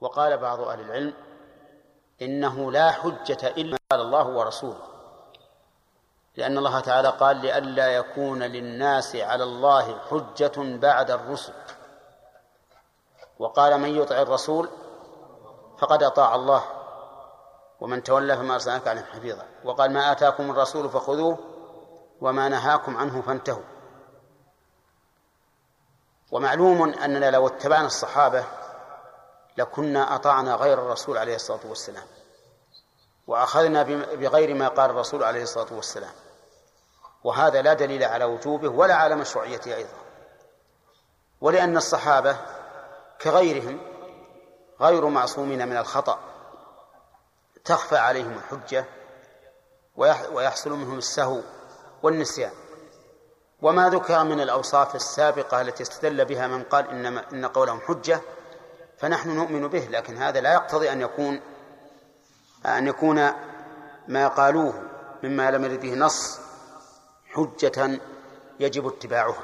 وقال بعض أهل العلم إنه لا حجة إلا قال الله ورسوله، لأن الله تعالى قال لئلا يكون للناس على الله حجة بعد الرسل، وقال من يطع الرسول فقد أطاع الله ومن تولى فما أرسلناك عليهم حفيظا، وقال ما آتاكم الرسول فخذوه وما نهاكم عنه فانتهوا. ومعلوم أننا لو اتبعنا الصحابة لكنا أطعنا غير الرسول عليه الصلاة والسلام وأخذنا بغير ما قال الرسول عليه الصلاة والسلام، وهذا لا دليل على وجوبه ولا على مشروعيته أيضا، ولأن الصحابة كغيرهم غير معصومين من الخطأ، تخفى عليهم الحجة ويحصل منهم السهو والنسيان. وما ذكر من الأوصاف السابقة التي استدل بها من قال إن قولهم حجة فنحن نؤمن به، لكن هذا لا يقتضي أن يكون ما قالوه مما لم يرد به نص حجة يجب اتباعها.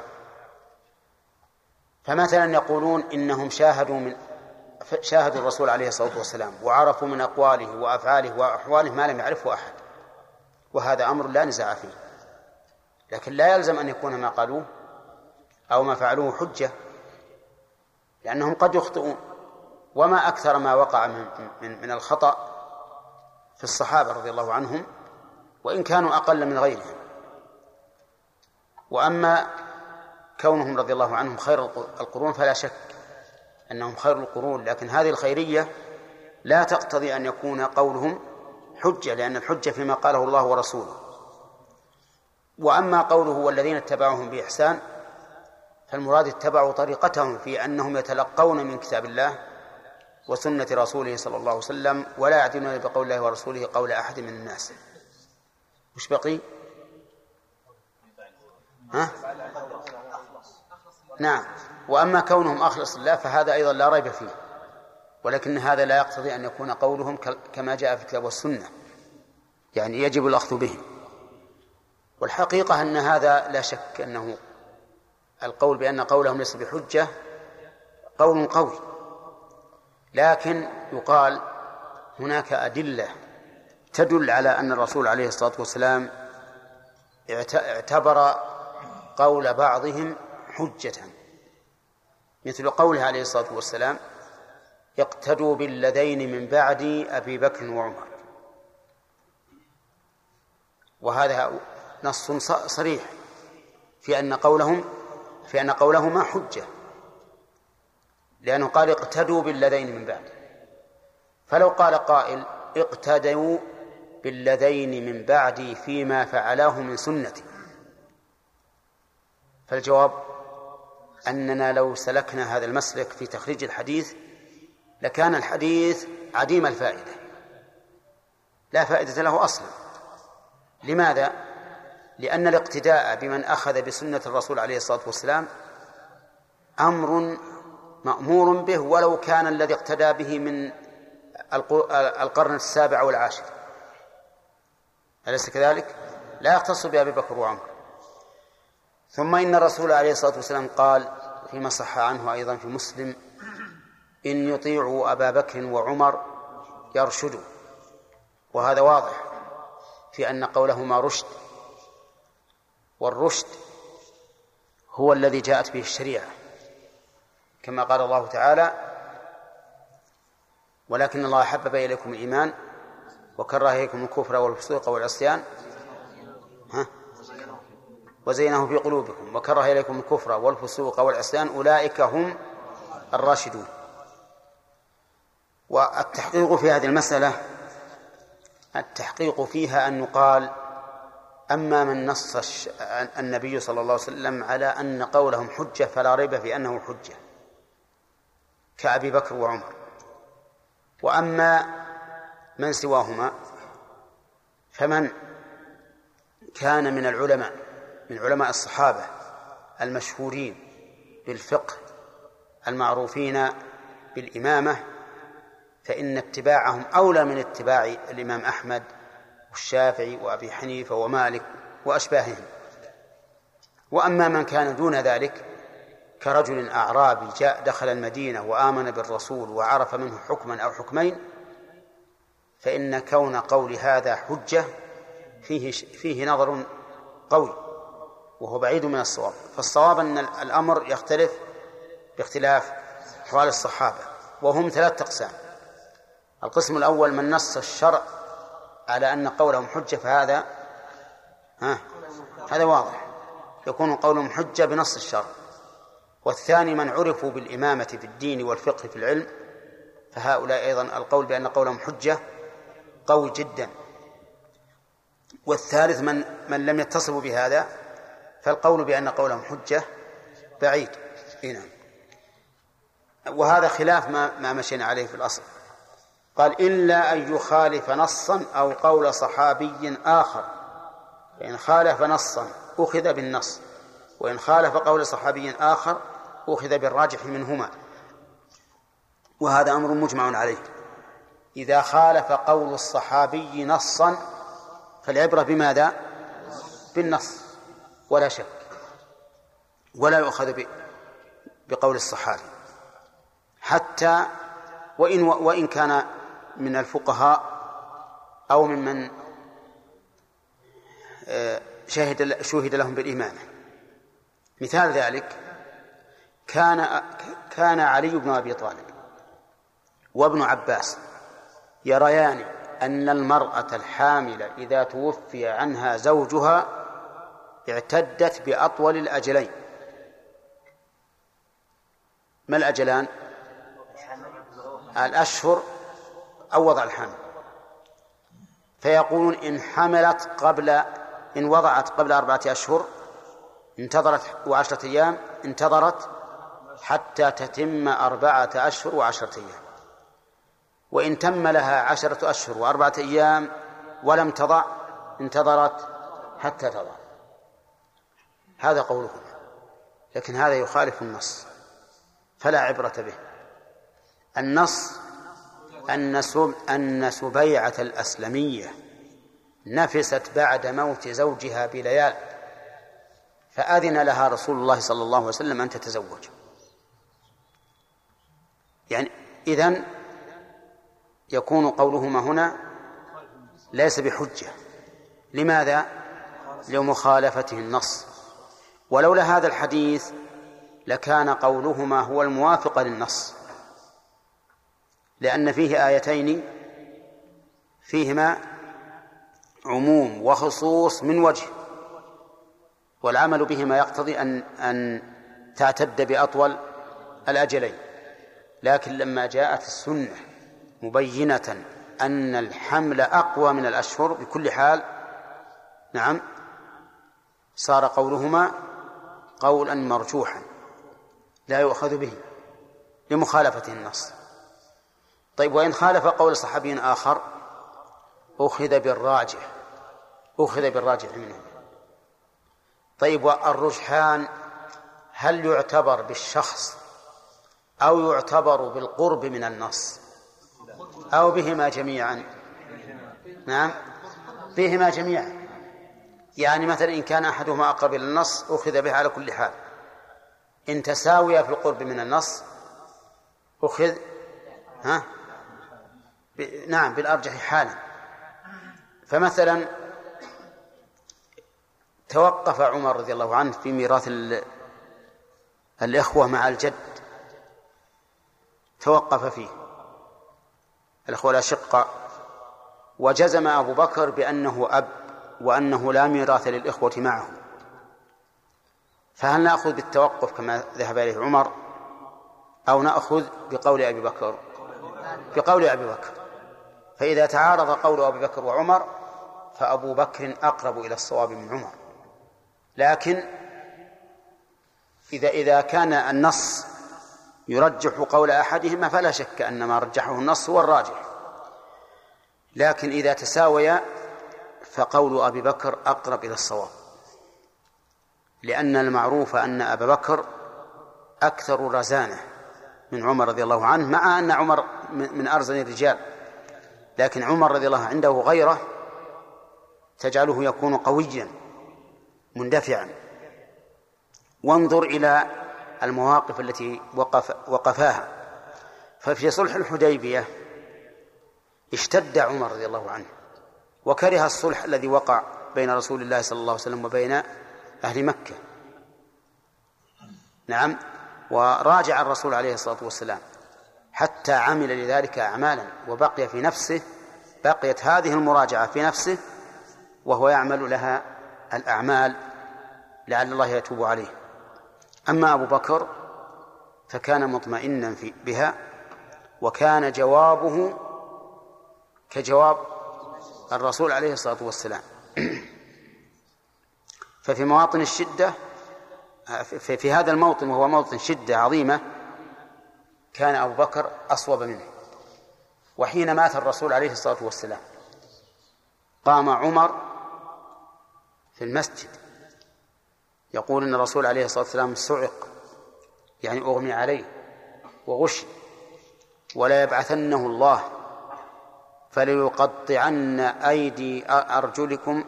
فمثلا يقولون إنهم شاهدوا الرسول عليه الصلاة والسلام وعرفوا من أقواله وأفعاله وأحواله ما لم يعرفه أحد، وهذا أمر لا نزاع فيه، لكن لا يلزم أن يكون ما قالوه أو ما فعلوه حجة، لأنهم قد يخطئون. وما أكثر ما وقع من الخطأ في الصحابة رضي الله عنهم وإن كانوا أقل من غيرهم. وأما كونهم رضي الله عنهم خير القرون فلا شك أنهم خير القرون، لكن هذه الخيرية لا تقتضي أن يكون قولهم حجة، لأن الحجة فيما قاله الله ورسوله. وأما قوله والذين اتبعوهم بإحسان فالمراد اتبعوا طريقتهم في أنهم يتلقون من كتاب الله وسنة رسوله صلى الله عليه وسلم ولا يعدلون بقول الله ورسوله قول أحد من الناس. وش بقي؟ نعم. وأما كونهم أخلص الله فهذا أيضا لا ريب فيه، ولكن هذا لا يقتضي أن يكون قولهم كما جاء في الكتاب والسنة، يعني يجب الأخذ به. والحقيقة أن هذا لا شك أنه القول بأن قولهم ليس بحجة قول قوي، لكن يقال هناك أدلة تدل على أن الرسول عليه الصلاة والسلام اعتبر قول بعضهم حجة، مثل قوله عليه الصلاة والسلام اقتدوا بالذين من بعد أبي بكر وعمر، وهذا نص صريح في أن قولهما حجة، لأنه قال اقتدوا بالذين من بعد. فلو قال قائل اقتدوا بالذين من بعدي فيما فعلاه من سنتي، فالجواب أننا لو سلكنا هذا المسلك في تخريج الحديث لكان الحديث عديم الفائدة، لا فائدة له أصلا. لماذا؟ لأن الاقتداء بمن أخذ بسنة الرسول عليه الصلاة والسلام أمر مأمور به ولو كان الذي اقتدى به من القرن السابع والعاشر، أليس كذلك؟ لا يختص بأبي بكر وعمر. ثم إن الرسول عليه الصلاة والسلام قال فيما صح عنه أيضا في مسلم إن يطيعوا أبا بكر وعمر يرشدوا، وهذا واضح في أن قولهما رشد، والرشد هو الذي جاءت به الشريعة، كما قال الله تعالى ولكن الله حبب إليكم الإيمان وكره إليكم الكفر والفسوق والعصيان وزينه في قلوبكم وكره إليكم الكفر والفسوق والعصيان أولئك هم الراشدون. والتحقيق في هذه المسألة التحقيق فيها أن يقال أما من نص النبي صلى الله عليه وسلم على أن قولهم حجة فلا ريب في أنه حجة كأبي بكر وعمر، وأما من سواهما فمن كان من العلماء من علماء الصحابة المشهورين بالفقه المعروفين بالإمامة فإن اتباعهم أولى من اتباع الإمام أحمد والشافعي وأبي حنيفة ومالك وأشباههم. وأما من كان دون ذلك كرجل أعرابي جاء دخل المدينة وآمن بالرسول وعرف منه حكما أو حكمين، فإن كون قول هذا حجة فيه نظر قوي وهو بعيد من الصواب. فالصواب أن الأمر يختلف باختلاف أحوال الصحابة، وهم 3 أقسام. القسم الأول من نص الشرع على أن قولهم حجة، فهذا هذا واضح، يكون قولهم حجة بنص الشرع. والثاني من عرفوا بالإمامة في الدين والفقه في العلم، فهؤلاء أيضا القول بأن قولهم حجة قوي جدا. والثالث من لم يتصفوا بهذا، فالقول بأن قولهم حجة بعيد. هنا وهذا خلاف ما مشينا عليه في الأصل. قال إلا أن يخالف نصا أو قول صحابي آخر، فإن خالف نصا أخذ بالنص، وإن خالف قول صحابي آخر أخذ بالراجح منهما. وهذا أمر مجمع عليه. إذا خالف قول الصحابي نصا فالعبرة بماذا؟ بالنص ولا شك، ولا يؤخذ بقول الصحابي، حتى وإن كان من الفقهاء أو ممن شهد لهم بالإمامة. مثال ذلك كان علي بن أبي طالب وابن عباس يريان أن المرأة الحامل إذا توفي عنها زوجها اعتدت بأطول الأجلين. ما الأجلان؟ الأشهر أو وضع الحمل. فيقولون إن وضعت قبل 4 أشهر انتظرت 10 أيام، انتظرت حتى تتم 4 أشهر و10 أيام. وإن تم لها 10 أشهر و4 أيام ولم تضع انتظرت حتى تضع. هذا قولهم، لكن هذا يخالف النص فلا عبرة به. النص أن سبيعة الأسلمية نفست بعد موت زوجها بليال، فأذن لها رسول الله صلى الله عليه وسلم أن تتزوج. يعني إذن يكون قولهما هنا ليس بحجة. لماذا؟ لمخالفته النص. ولولا هذا الحديث لكان قولهما هو الموافق للنص، لأن فيه آيتين فيهما عموم وخصوص من وجه، والعمل بهما يقتضي أن تعتد بأطول الأجلين. لكن لما جاءت السنة مبينة أن الحمل أقوى من الأشهر بكل حال، نعم، صار قولهما قولا مرجوحا لا يؤخذ به لمخالفة النص. طيب، وإن خالف قول صحابي آخر أخذ بالراجح منه. طيب، والرجحان هل يعتبر بالشخص أو يعتبر بالقرب من النص أو بهما جميعا؟ نعم، بهما جميعا. يعني مثلا إن كان أحدهما أقرب إلى النص أخذ به على كل حال، إن تساوي في القرب من النص أخذ نعم بالأرجح حالا. فمثلا توقف عمر رضي الله عنه في ميراث الإخوة مع الجد، توقف فيه الأخوة الأشقاء، وجزم أبو بكر بأنه أب وأنه لا ميراث للإخوة معه. فهل نأخذ بالتوقف كما ذهب إليه عمر أو نأخذ بقول أبي بكر؟ بقول أبي بكر. فإذا تعارض قول أبي بكر وعمر فأبو بكر أقرب إلى الصواب من عمر. لكن إذا كان النص يرجح قول أحدهما فلا شك أن ما رجحه النص هو الراجح. لكن إذا تساويا فقول أبي بكر أقرب إلى الصواب، لأن المعروف أن أبا بكر أكثر رزانة من عمر رضي الله عنه، مع أن عمر من أرزن الرجال، لكن عمر رضي الله عنده غيره تجعله يكون قويا مندفعا. وانظر إلى المواقف التي وقفاها. ففي صلح الحديبية اشتد عمر رضي الله عنه وكره الصلح الذي وقع بين رسول الله صلى الله عليه وسلم وبين أهل مكة. نعم. وراجع الرسول عليه الصلاة والسلام حتى عمل لذلك أعمالا، وبقي في نفسه، بقيت هذه المراجعة في نفسه وهو يعمل لها الأعمال لعل الله يتوب عليه. أما أبو بكر فكان مطمئنا بها، وكان جوابه كجواب الرسول عليه الصلاة والسلام. ففي مواطن الشدة، في هذا الموطن وهو موطن شدة عظيمة، كان أبو بكر أصوب منه. وحين مات الرسول عليه الصلاة والسلام قام عمر في المسجد يقول إن الرسول عليه الصلاة والسلام صعق، يعني أغمي عليه وغشي، ولا يبعثنه الله فليقطعن أيديكم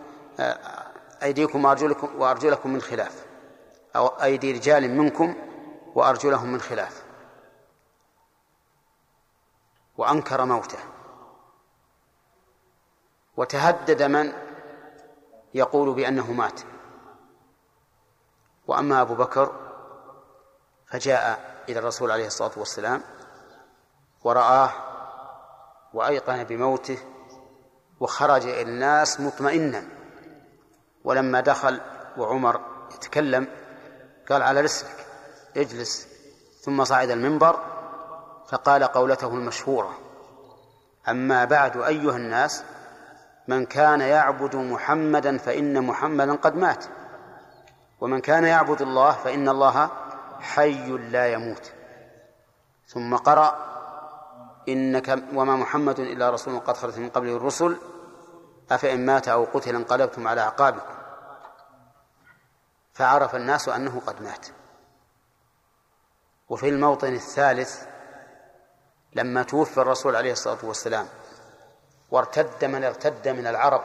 وأرجلكم من خلاف، أو أيدي رجال منكم وأرجلهم من خلاف، وأنكر موته. وتهدد من يقول بأنه مات. وأما أبو بكر فجاء إلى الرسول عليه الصلاة والسلام ورآه وأيقن بموته، وخرج إلى الناس مطمئنا. ولما دخل وعمر يتكلم قال: على رسلك، اجلس. ثم صعد المنبر فقال قولته المشهورة: أما بعد أيها الناس، من كان يعبد محمدا فإن محمدا قد مات، ومن كان يعبد الله فإن الله حي لا يموت. ثم قرأ: إنك وما محمد إلا رسول قد خلت من قبله الرسل أفإن مات أو قتل انقلبتم على أعقابكم. فعرف الناس أنه قد مات. وفي الموطن الثالث لما توفي الرسول عليه الصلاة والسلام وارتد من ارتد من العرب،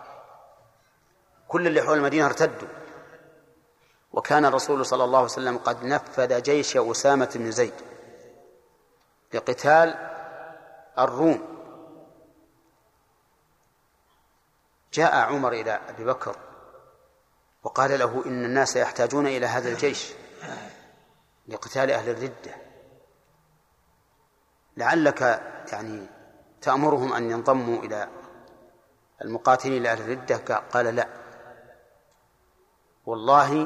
كل اللي حول المدينة ارتدوا، وكان الرسول صلى الله عليه وسلم قد نفذ جيش أسامة بن زيد لقتال الروم. جاء عمر إلى أبي بكر وقال له: إن الناس يحتاجون إلى هذا الجيش لقتال أهل الردة، لعلك يعني تأمرهم أن ينضموا إلى المقاتلين لأهل الردة. قال: لا، والله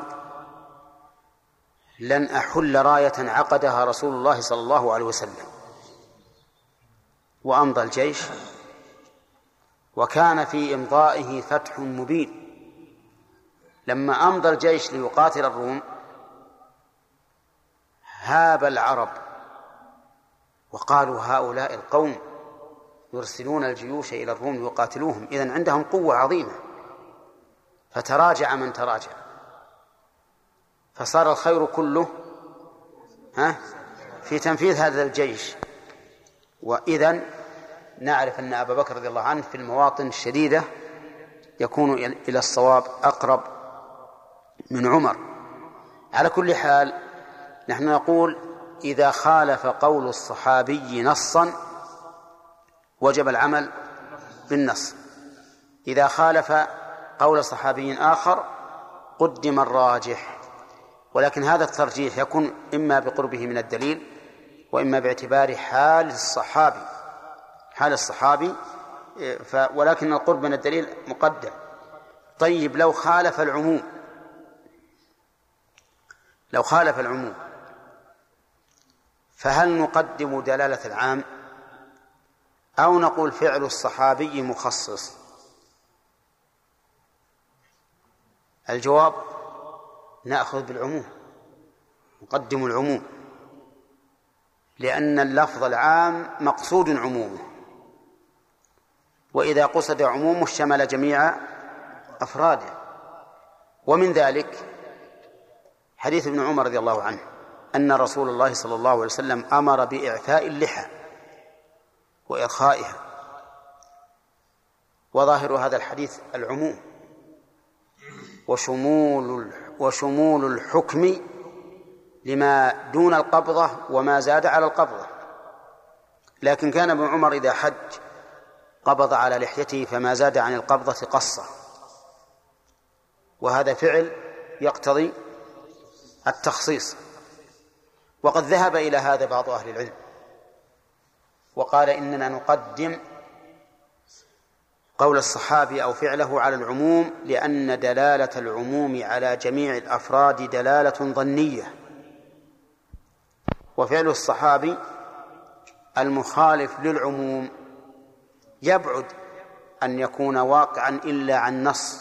لن أحل راية عقدها رسول الله صلى الله عليه وسلم. وأمضى الجيش، وكان في إمضائه فتح مبين. لما أمضى الجيش ليقاتل الروم هاب العرب وقالوا: هؤلاء القوم يرسلون الجيوش إلى الروم ليقاتلوهم، إذن عندهم قوة عظيمة. فتراجع من تراجع، فصار الخير كله في تنفيذ هذا الجيش. وإذن نعرف أن أبا بكر رضي الله عنه في المواطن الشديدة يكون إلى الصواب أقرب من عمر. على كل حال نحن نقول: إذا خالف قول الصحابي نصا وجب العمل بالنص، إذا خالف قول صحابي آخر قدم الراجح. ولكن هذا الترجيح يكون إما بقربه من الدليل وإما باعتبار حال الصحابي، ولكن القرب من الدليل مقدم. طيب، لو خالف العموم فهل نقدم دلالة العام أو نقول فعل الصحابي مخصص؟ الجواب: نأخذ بالعموم، نقدم العموم، لأن اللفظ العام مقصود عمومه، وإذا قصد عمومه شمل جميع أفراده. ومن ذلك حديث ابن عمر رضي الله عنه أن رسول الله صلى الله عليه وسلم أمر بإعفاء اللحى وإرخائها، وظاهر هذا الحديث العموم وشمول الحكم لما دون القبضة وما زاد على القبضة. لكن كان ابن عمر إذا حج قبض على لحيته، فما زاد عن القبضة قصة، وهذا فعل يقتضي التخصيص. وقد ذهب إلى هذا بعض أهل العلم وقال إننا نقدم قول الصحابي أو فعله على العموم، لأن دلالة العموم على جميع الأفراد دلالة ظنية، وفعل الصحابي المخالف للعموم يبعد أن يكون واقعا إلا عن نص،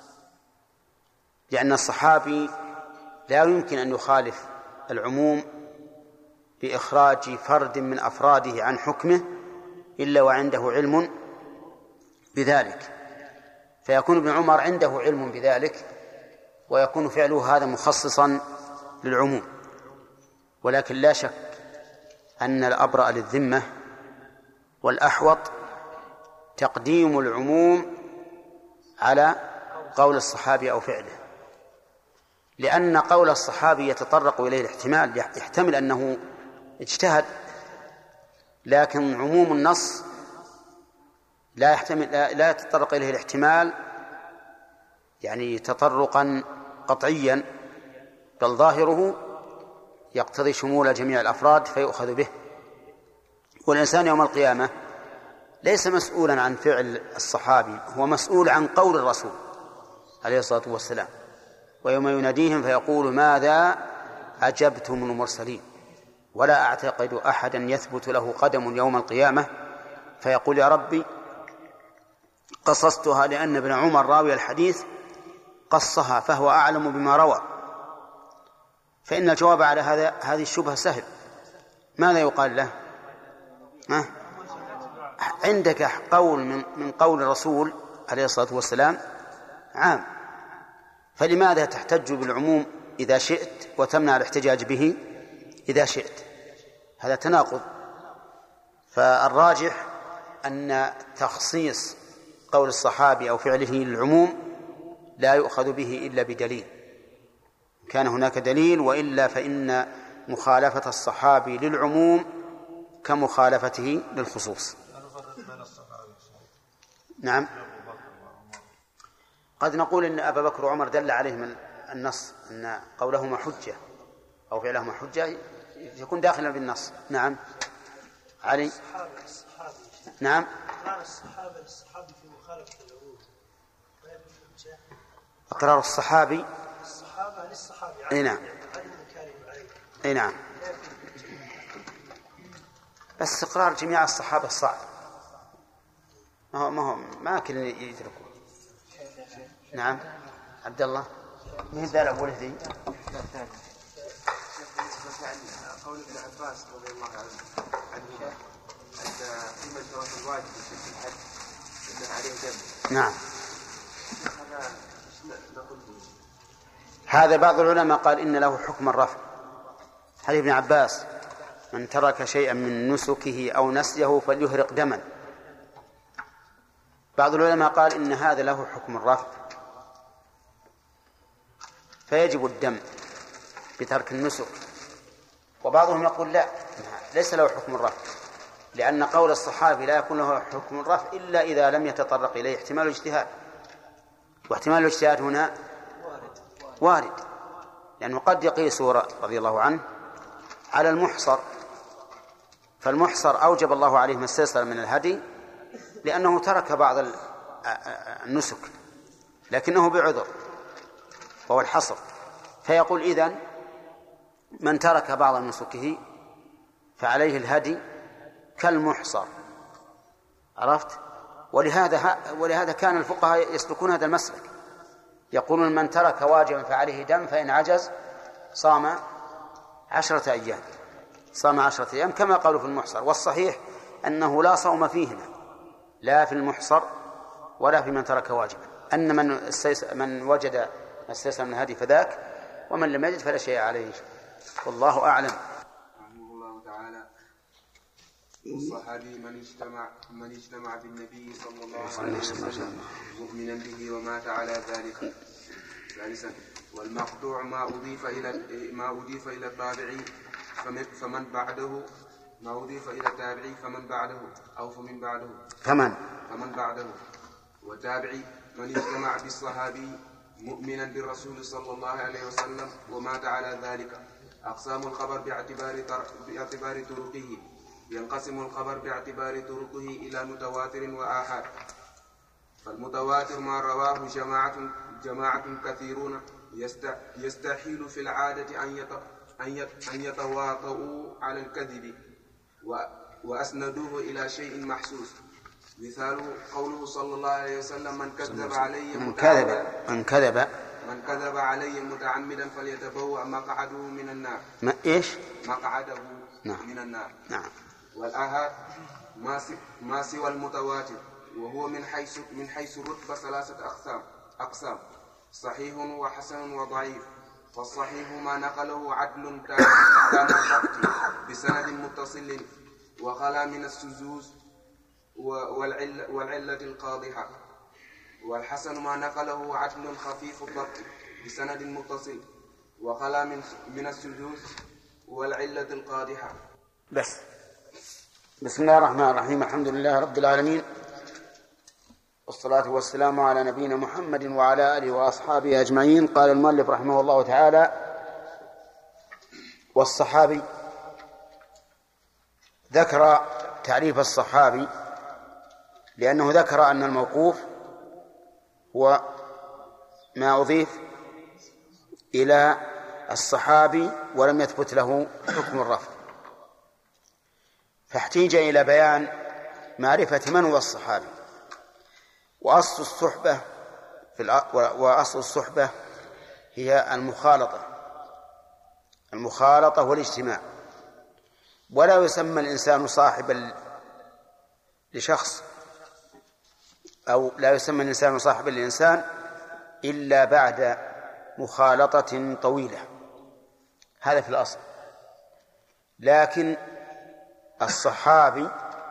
لأن الصحابي لا يمكن أن يخالف العموم بإخراج فرد من أفراده عن حكمه إلا وعنده علم بذلك، فيكون ابن عمر عنده علم بذلك ويكون فعله هذا مخصصا للعموم. ولكن لا شك أن الأبرأ للذمة والأحوط تقديم العموم على قول الصحابي أو فعله، لأن قول الصحابي يتطرق إليه الاحتمال، يحتمل أنه اجتهد، لكن عموم النص لا يحتمل، لا يتطرق إليه الاحتمال يعني تطرقا قطعيا، بل ظاهره يقتضي شمول جميع الأفراد فيؤخذ به. والإنسان يوم القيامة ليس مسؤولا عن فعل الصحابي، هو مسؤول عن قول الرسول عليه الصلاة والسلام. ويوم يناديهم فيقول ماذا أجبتم المرسلين، ولا أعتقد أحدا يثبت له قدم يوم القيامة فيقول يا ربي قصصتها لأن ابن عمر راوي الحديث قصها فهو أعلم بما روى. فإن الجواب على هذه الشبهة سهل. ماذا يقال له؟ عندك قول من قول الرسول عليه الصلاة والسلام عام، فلماذا تحتج بالعموم إذا شئت وتمنع الاحتجاج به إذا شئت؟ هذا تناقض. فالراجح أن تخصيص قول الصحابي أو فعله للعموم لا يؤخذ به إلا بدليل، كان هناك دليل، وإلا فإن مخالفة الصحابي للعموم كمخالفته للخصوص. نعم، قد نقول إن أبا بكر وعمر دل عليهم النص أن قولهما حجة أو فعلهما حجة يكون داخلا بالنص. نعم علي. نعم في مخالفة العموم إقرار الصحابي للصحابي أي نعم أي نعم، بس إقرار جميع الصحابة صعب، ما كل يدركوا. نعم عبد الله مين ذا الأول ذي؟ قول ابن عباس رضي الله عنهما أن في مشروع الواجب في الحج أن عليه دم. نعم، هذا بعض العلماء قال إن له حكم الرفع. حديث ابن عباس من ترك شيئا من نسكه أو نسيه فليهرق دما. بعض العلماء قال إن هذا له حكم الرفع فيجب الدم بترك النسك، وبعضهم يقول لا، ليس له حكم الرفع، لأن قول الصحابي لا يكون له حكم الرفع إلا إذا لم يتطرق إليه احتمال الاجتهاد، واحتمال الاجتهاد هنا وارد، لأنه قد يقيس رضي الله عنه على المحصر، فالمحصر أوجب الله عليه ما استيسر من الهدي لأنه ترك بعض النسك لكنه بعذر وهو الحصر، فيقول إذن من ترك بعض نسكه فعليه الهدي كالمحصر. عرفت؟ ولهذا كان الفقهاء يسلكون هذا المسلك، يقولون من ترك واجبا فعليه دم، فإن عجز صام 10 أيام، صام 10 أيام كما قالوا في المحصر. والصحيح أنه لا صوم فيهما، لا في المحصر ولا في من ترك واجبا، أن من وجد ما استيسر من الهدي فذاك، ومن لم يجد فلا شيء عليه. والله أعلم. رحمه الله تعالى. الصحابي من اجتمع بالنبي صلى الله عليه وسلم مؤمنا به ومات على ذلك. ثالثا والمقطوع ما أضيف إلى التابعي فمن بعده ما أضيف إلى التابعي فمن بعده أو فمن بعده وتابعي من اجتمع بالصحابي مؤمنا بالرسول صلى الله عليه وسلم ومات على ذلك. أقسام الخبر باعتبار طرقه. ينقسم الخبر باعتبار طرقه إلى متواتر وآحاد. فالمتواتر ما رواه جماعة كثيرون يستحيل في العادة أن يتواطؤوا على الكذب وأسندوه إلى شيء محسوس. مثال قوله صلى الله عليه وسلم من كذب علي متعمدا فليتبوأ مقعده من النار. مقعده من النار. نعم. والآحاد ما سوى المتواتر، وهو من حيث الرتبة 3 أقسام: صحيح وحسن وضعيف. فالصحيح ما نقله عدل تام الضبط بسند متصل وخلا من الشذوذ والعلة القادحة. والحسن ما نقله عدل خفيف الضبط بسند متصل وخلا من الشذوذ والعلة القادحة. بسم الله الرحمن الرحيم. الحمد لله رب العالمين، والصلاة والسلام على نبينا محمد وعلى آله وأصحابه أجمعين. قال المؤلف رحمه الله تعالى: والصحابي. ذكر تعريف الصحابي لأنه ذكر أن الموقوف هو ما أضيف إلى الصحابي ولم يثبت له حكم الرفع، فاحتيج إلى بيان معرفة من هو الصحابي. وأصل الصحبة هي المخالطة والاجتماع. ولا يسمى الإنسان صاحبا لشخص، أو لا يسمى الإنسان صاحبا للإنسان إلا بعد مخالطة طويلة، هذا في الأصل. لكن الصحابي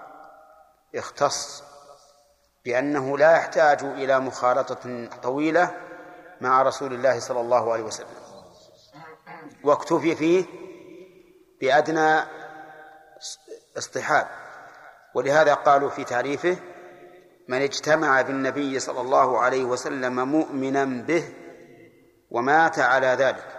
اختص بأنه لا يحتاج إلى مخالطة طويلة مع رسول الله صلى الله عليه وسلم، واكتفي فيه بأدنى اصطحاب. ولهذا قالوا في تعريفه: من اجتمع بالنبي صلى الله عليه وسلم مؤمنا به ومات على ذلك.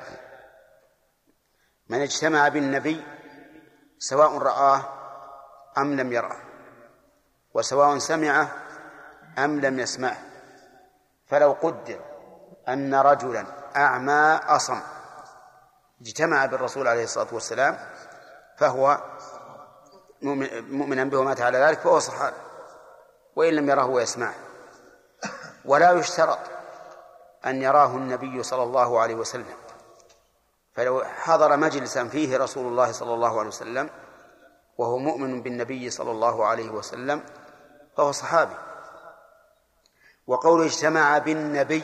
من اجتمع بالنبي سواء رآه أم لم يراه، وسواء سمعه أم لم يسمعه. فلو قدر أن رجلا أعمى أصم اجتمع بالرسول عليه الصلاة والسلام فهو مؤمنا به ومات على ذلك فهو صحابي، وإن لم يره ويسمعه. ولا يشترط أن يراه النبي صلى الله عليه وسلم، فلو حضر مجلسا فيه رسول الله صلى الله عليه وسلم وهو مؤمن بالنبي صلى الله عليه وسلم فهو صحابي. وقول اجتمع بالنبي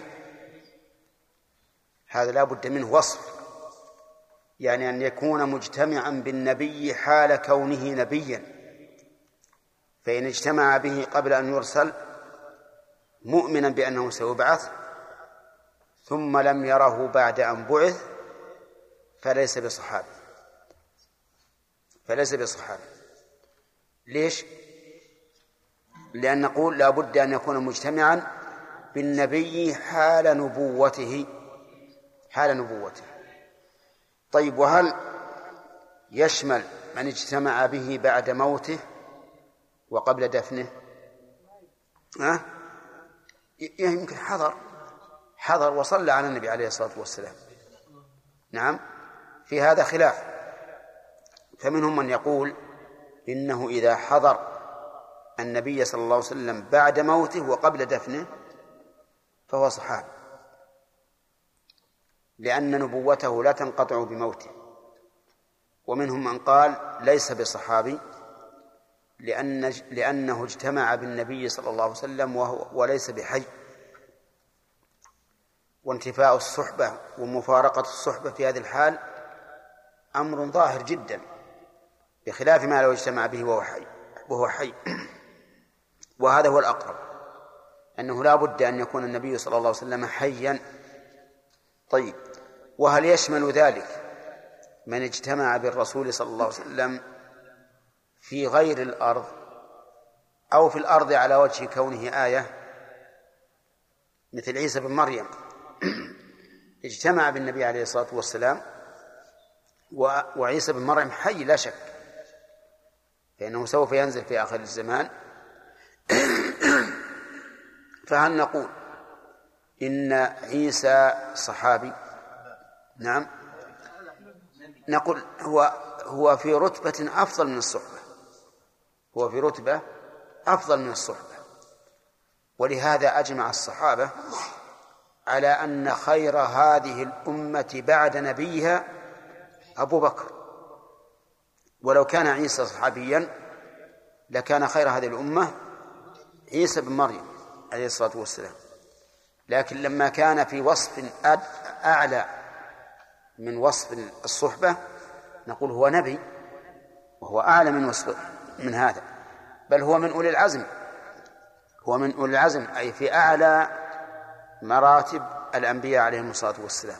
هذا لا بد منه وصف، يعني أن يكون مجتمعا بالنبي حال كونه نبيا. فإن اجتمع به قبل أن يرسل مؤمنا بأنه سيبعث ثم لم يره بعد أن بعث فليس بصحابي. ليش؟ لأن نقول لا بد أن يكون مجتمعا بالنبي حال نبوته. طيب، وهل يشمل من اجتمع به بعد موته وقبل دفنه؟ يمكن حضر وصلى على النبي عليه الصلاة والسلام. نعم، في هذا خلاف. فمنهم من يقول إنه إذا حضر النبي صلى الله عليه وسلم بعد موته وقبل دفنه فهو صحابي، لأن نبوته لا تنقطع بموته. ومنهم من قال ليس بصحابي لأنه اجتمع بالنبي صلى الله عليه وسلم وليس بحي. وانتفاء الصحبة ومفارقة الصحبة في هذه الحال أمر ظاهر جدا، بخلاف ما لو اجتمع به وهو حي. وهذا هو الأقرب، أنه لا بد أن يكون النبي صلى الله عليه وسلم حيا. طيب، وهل يشمل ذلك من اجتمع بالرسول صلى الله عليه وسلم في غير الأرض أو في الأرض على وجه كونه آية، مثل عيسى بن مريم اجتمع بالنبي عليه الصلاة والسلام، وعيسى بن مريم حي لا شك، فإنه سوف ينزل في آخر الزمان. فهل نقول إن عيسى صحابي؟ نعم، نقول هو في رتبة أفضل من الصحبة، هو في رتبة أفضل من الصحبة. ولهذا أجمع الصحابة على أن خير هذه الأمة بعد نبيها أبو بكر، ولو كان عيسى صحابيا لكان خير هذه الأمة عيسى بن مريم عليه الصلاة والسلام، لكن لما كان في وصف أعلى من وصف الصحبة نقول هو نبي، وهو أعلى من وصف من هذا، بل هو من أولي العزم، هو من أولي العزم، أي في أعلى مراتب الأنبياء عليهم الصلاة والسلام.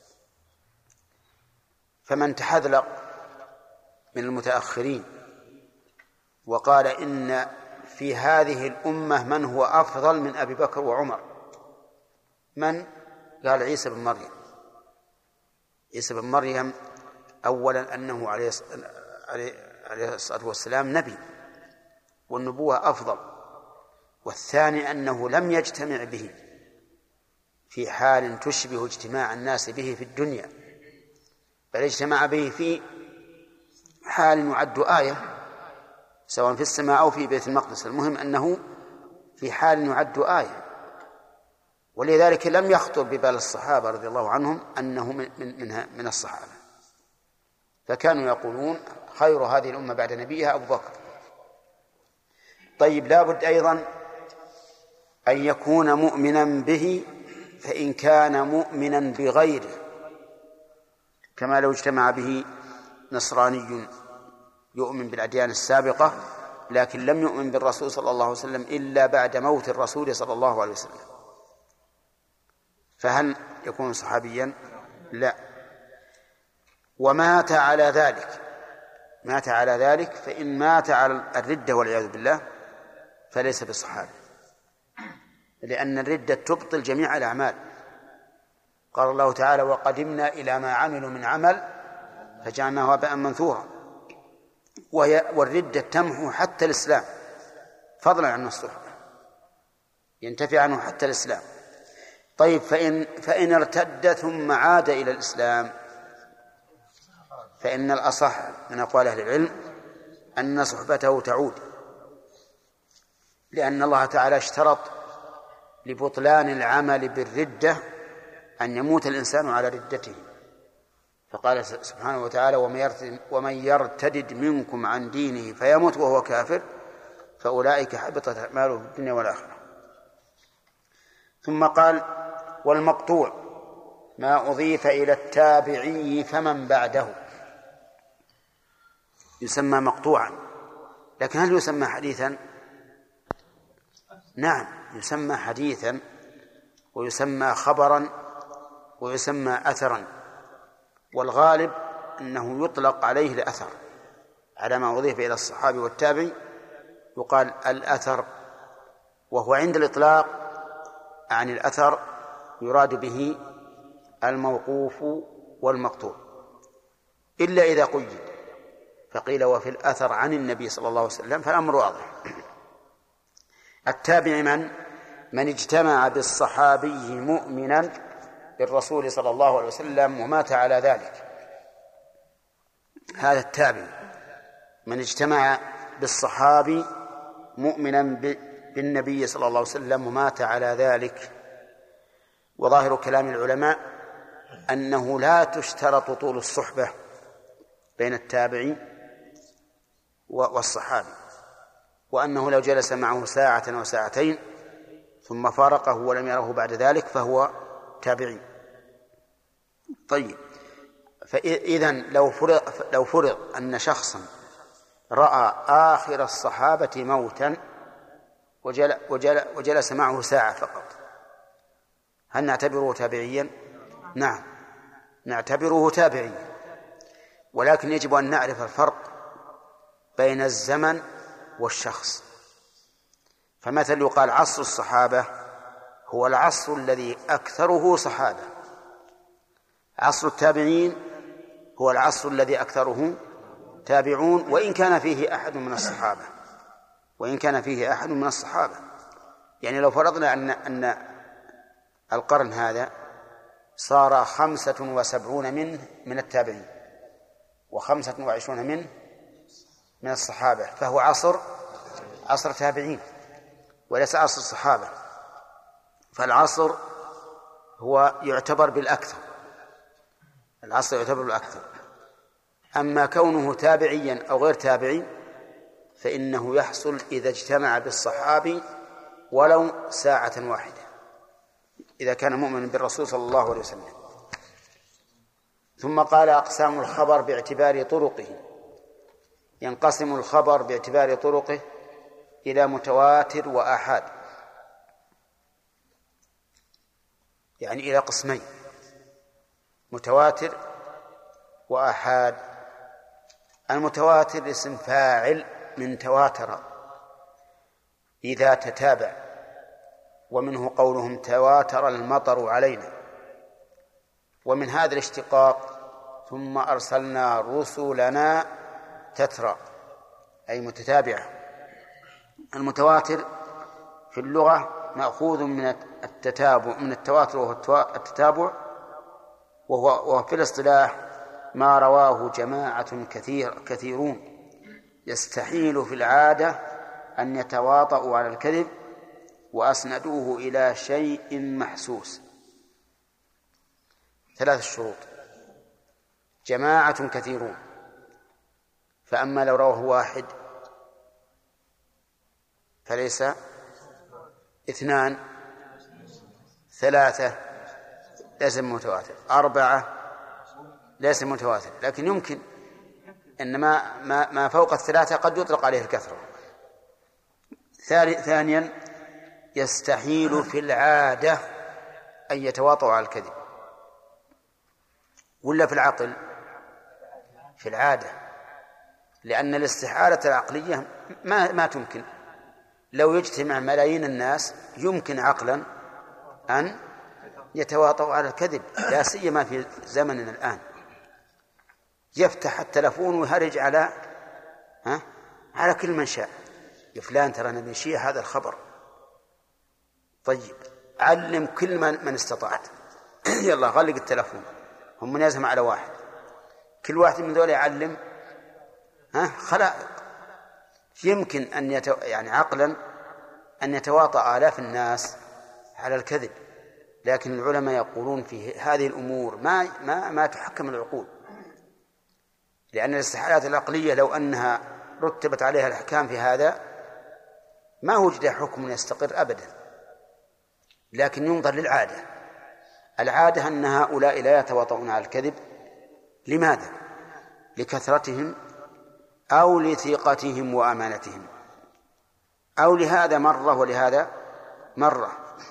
فمن تحذلق من المتأخرين وقال إن في هذه الأمة من هو أفضل من أبي بكر وعمر، من قال عيسى بن مريم. عيسى بن مريم أولا أنه عليه الصلاة والسلام نبي والنبوة أفضل، والثاني أنه لم يجتمع به في حال تشبه اجتماع الناس به في الدنيا، بل اجتمع به في حال يعد آية سواء في السماء أو في بيت المقدس، المهم أنه في حال يعد آية. ولذلك لم يخطر ببال الصحابة رضي الله عنهم أنه من الصحابة، فكانوا يقولون خير هذه الأمة بعد نبيها أبو بكر. طيب، لابد أيضا أن يكون مؤمنا به، فإن كان مؤمنا بغيره كما لو اجتمع به نصراني يؤمن بالأديان السابقة لكن لم يؤمن بالرسول صلى الله عليه وسلم إلا بعد موت الرسول صلى الله عليه وسلم، فهل يكون صحابيا؟ لا. ومات على ذلك، مات على ذلك، فإن مات على الردة والعياذ بالله فليس بصحابي، لأن الردة تبطل جميع الأعمال. قال الله تعالى: وقدمنا إلى ما عملوا من عمل فجعلناه هباء منثورا. والردة تمحو حتى الإسلام، فضلا عن الصحبة، ينتفي عنه حتى الإسلام. طيب، فإن ارتد ثم عاد إلى الإسلام فإن الأصح من أقوال أهل العلم أن صحبته تعود، لأن الله تعالى اشترط لبطلان العمل بالردة أن يموت الإنسان على ردته، فقال سبحانه وتعالى: ومن يرتدد منكم عن دينه فيموت وهو كافر فأولئك حبطت أعمالهم في الدنيا والآخرة. ثم قال: والمقطوع ما أضيف إلى التابعي فمن بعده يسمى مقطوعا. لكن هل يسمى حديثا؟ نعم، يسمى حديثا ويسمى خبرا ويسمى أثرا، والغالب أنه يطلق عليه الأثر، على ما أضيف إلى الصحابي والتابعي يقال الأثر. وهو عند الإطلاق عن الأثر يراد به الموقوف والمقطوع، إلا إذا قيد فقيل وفي الأثر عن النبي صلى الله عليه وسلم، فالأمر واضح. التابع من اجتمع بالصحابي مؤمنا بالرسول صلى الله عليه وسلم ومات على ذلك، هذا التابع من اجتمع بالصحابي مؤمنا بالنبي صلى الله عليه وسلم ومات على ذلك. وظاهر كلام العلماء أنه لا تشترط طول الصحبة بين التابعي والصحابي، وأنه لو جلس معه ساعة وساعتين ثم فارقه ولم يره بعد ذلك فهو تابعي. طيب، فإذن لو فرض أن شخصا رأى آخر الصحابة موتا وجلس معه ساعة فقط، هل نعتبره تابعيا؟ نعم، نعتبره تابعيا، ولكن يجب أن نعرف الفرق بين الزمن والشخص. فمثل يقال عصر الصحابة هو العصر الذي أكثره صحابة، عصر التابعين هو العصر الذي أكثره تابعون، وإن كان فيه أحد من الصحابة. يعني لو فرضنا أن القرن هذا صار 75 منه من التابعين و25 منه من الصحابة، فهو عصر تابعين وليس عصر الصحابة. فالعصر هو يعتبر بالأكثر، أما كونه تابعيا أو غير تابعي فإنه يحصل إذا اجتمع بالصحابي ولو ساعة واحدة، إذا كان مؤمنا بالرسول صلى الله عليه وسلم. ثم قال أقسام الخبر باعتبار طرقه. ينقسم الخبر باعتبار طرقه إلى متواتر وآحاد، يعني إلى قسمين: متواتر وآحاد. المتواتر اسم فاعل من تواتر إذا تتابع، ومنه قولهم تواتر المطر علينا، ومن هذا الاشتقاق ثم أرسلنا رسلنا تترى، أي متتابعة. المتواتر في اللغة مأخوذ من التتابع، من التواتر وهو التتابع، وهو في الاصطلاح ما رواه جماعة كثيرون يستحيل في العادة أن يتواطؤوا على الكذب وأسندوه إلى شيء محسوس. 3 شروط: جماعة كثيرون، فأما لو رواه واحد فليس، 2 3 ليس متواتر، 4 ليس متواتر. لكن يمكن أن ما فوق 3 قد يطلق عليه الكثرة. ثانيا يستحيل في العادة أن يتواطؤ على الكذب، ولا في العقل؟ في العادة، لأن الاستحالة العقلية ما تمكن. لو يجتمع ملايين الناس يمكن عقلا أن يتواطؤوا على الكذب، لا سيما في زمننا الآن. يفتح التلفون ويهرج على كل من شاء: يا فلان ترى نبي شيء هذا الخبر. طيب علم كل من استطعت يلا غلق التلفون، هم من يزهم على واحد، كل واحد من ذولا يعلم خلائق. يمكن أن يعني عقلا أن يتواطأ آلاف الناس على الكذب، لكن العلماء يقولون في هذه الأمور ما تحكم العقول، لأن الاستحالات العقلية لو أنها رتبت عليها الأحكام في هذا ما وجد حكم يستقر أبدا. لكن ينظر للعادة. العادة أن هؤلاء لا يتواطؤون على الكذب. لماذا؟ لكثرتهم أو لثقتهم وأمانتهم، أو لهذا مرة ولهذا مرة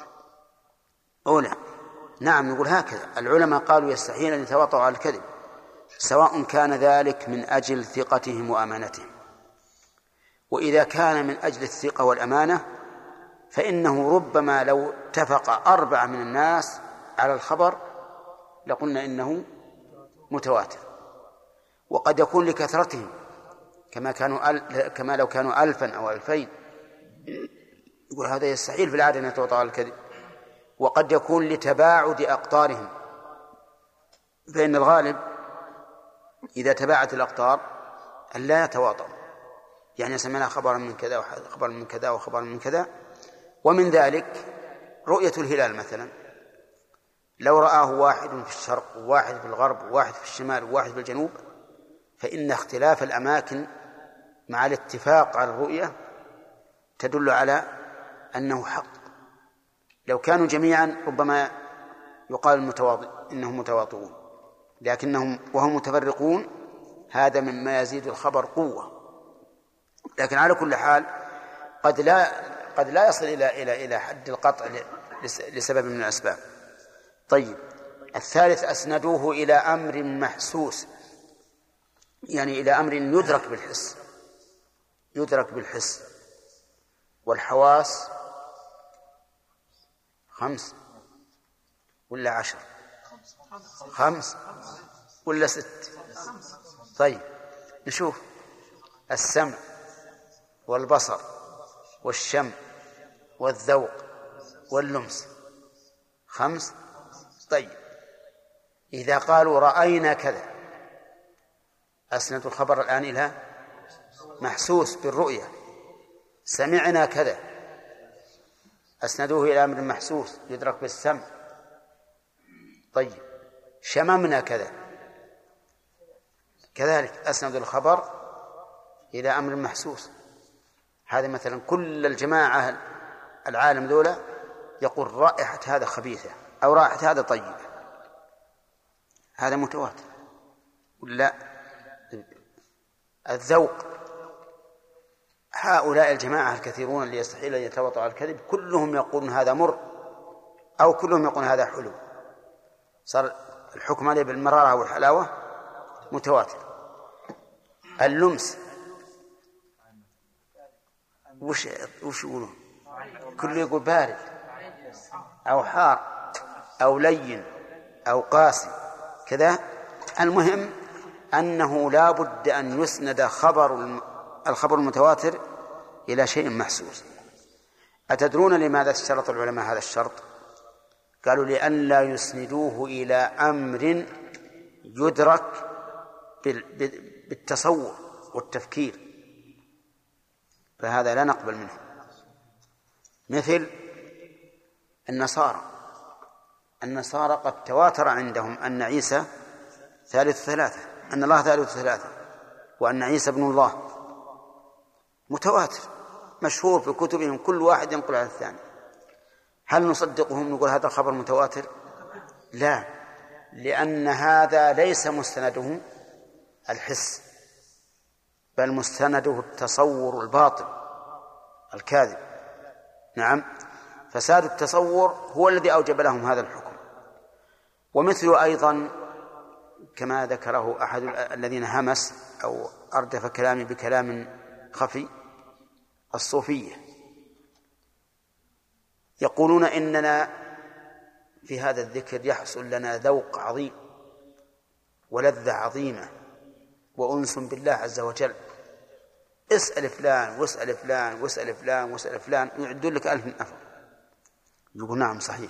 أولى. نعم، نقول هكذا. العلماء قالوا يستحيل أن يتواطؤوا على الكذب، سواء كان ذلك من أجل ثقتهم وأمانتهم. وإذا كان من أجل الثقة والأمانة فإنه ربما لو اتفق 4 من الناس على الخبر لقلنا إنه متواتر. وقد يكون لكثرتهم، كما لو كانوا 1000 أو 2000، يقول هذا يستحيل في العادة أن يتواطؤ على الكذب. وقد يكون لتباعد أقطارهم، فإن الغالب إذا تباعت الأقطار أن لا يتواطؤ، يعني سمعنا خبرا من كذا وخبرا من كذا وخبرا من كذا. ومن ذلك رؤية الهلال مثلا، لو رآه واحد في الشرق وواحد في الغرب وواحد في الشمال وواحد في الجنوب، فإن اختلاف الأماكن مع الاتفاق على الرؤية تدل على أنه حق. لو كانوا جميعا ربما يقال إنهم متواطئون، لكنهم وهم متفرقون هذا مما يزيد الخبر قوة. لكن على كل حال قد لا يصل إلى حد القطع لسبب من الأسباب. طيب، الثالث أسندوه إلى أمر محسوس، يعني إلى أمر يدرك بالحس. والحواس 5 ولا 10؟ 5 ولا 6؟ طيب نشوف. السمع والبصر والشم والذوق واللمس 5. طيب إذا قالوا رأينا كذا أسندوا الخبر الآن إلى محسوس بالرؤية. سمعنا كذا أسندوه إلى أمر محسوس يدرك بالسمع. طيب شممنا كذا كذلك أسندوا الخبر إلى أمر محسوس. هذا مثلا كل الجماعة العالم ذولا يقول رائحة هذا خبيثة أو رائحة هذا طيبة، هذا متواتر ولا؟ الذوق، هؤلاء الجماعة الكثيرون اللي يستحيل أن يتواطؤوا على الكذب كلهم يقولون هذا مر أو كلهم يقولون هذا حلو، صار الحكم عليه بالمرارة والحلاوة متواتر. اللمس وش يقولون؟ كل يقول بارد أو حار أو لين أو قاسي كذا. المهم أنه لا بد أن يسند الخبر المتواتر إلى شيء محسوس. أتدرون لماذا اشترط العلماء هذا الشرط؟ قالوا لأن لا يسندوه إلى أمر يدرك بالتصور والتفكير، فهذا لا نقبل منه. مثل النصارى قد تواتر عندهم أن عيسى ثالث ثلاثة، أن الله ثالث ثلاثة، وأن عيسى ابن الله، متواتر مشهور في كتبهم، كل واحد ينقل على الثاني. هل نصدقهم نقول هذا الخبر متواتر؟ لا، لأن هذا ليس مستنده الحس، بل مستنده التصور الباطل الكاذب. نعم، فساد التصور هو الذي أوجب لهم هذا الحكم. ومثل أيضا كما ذكره أحد الذين همس أو أردف كلامي بكلام خفي، الصوفية يقولون إننا في هذا الذكر يحصل لنا ذوق عظيم ولذة عظيمة وأنس بالله عز وجل. اسأل فلان واسأل فلان واسأل فلان واسأل فلان يعدون لك 1000 نفر. يقول نعم صحيح.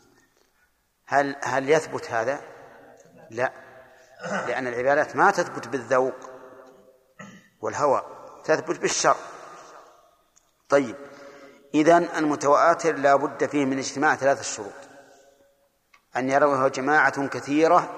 هل يثبت هذا؟ لا، لأن العبادات ما تثبت بالذوق والهوى، تثبت بالشرع. طيب إذن المتواتر لا بد فيه من اجتماع 3 شروط: أن يروه جماعة كثيرة،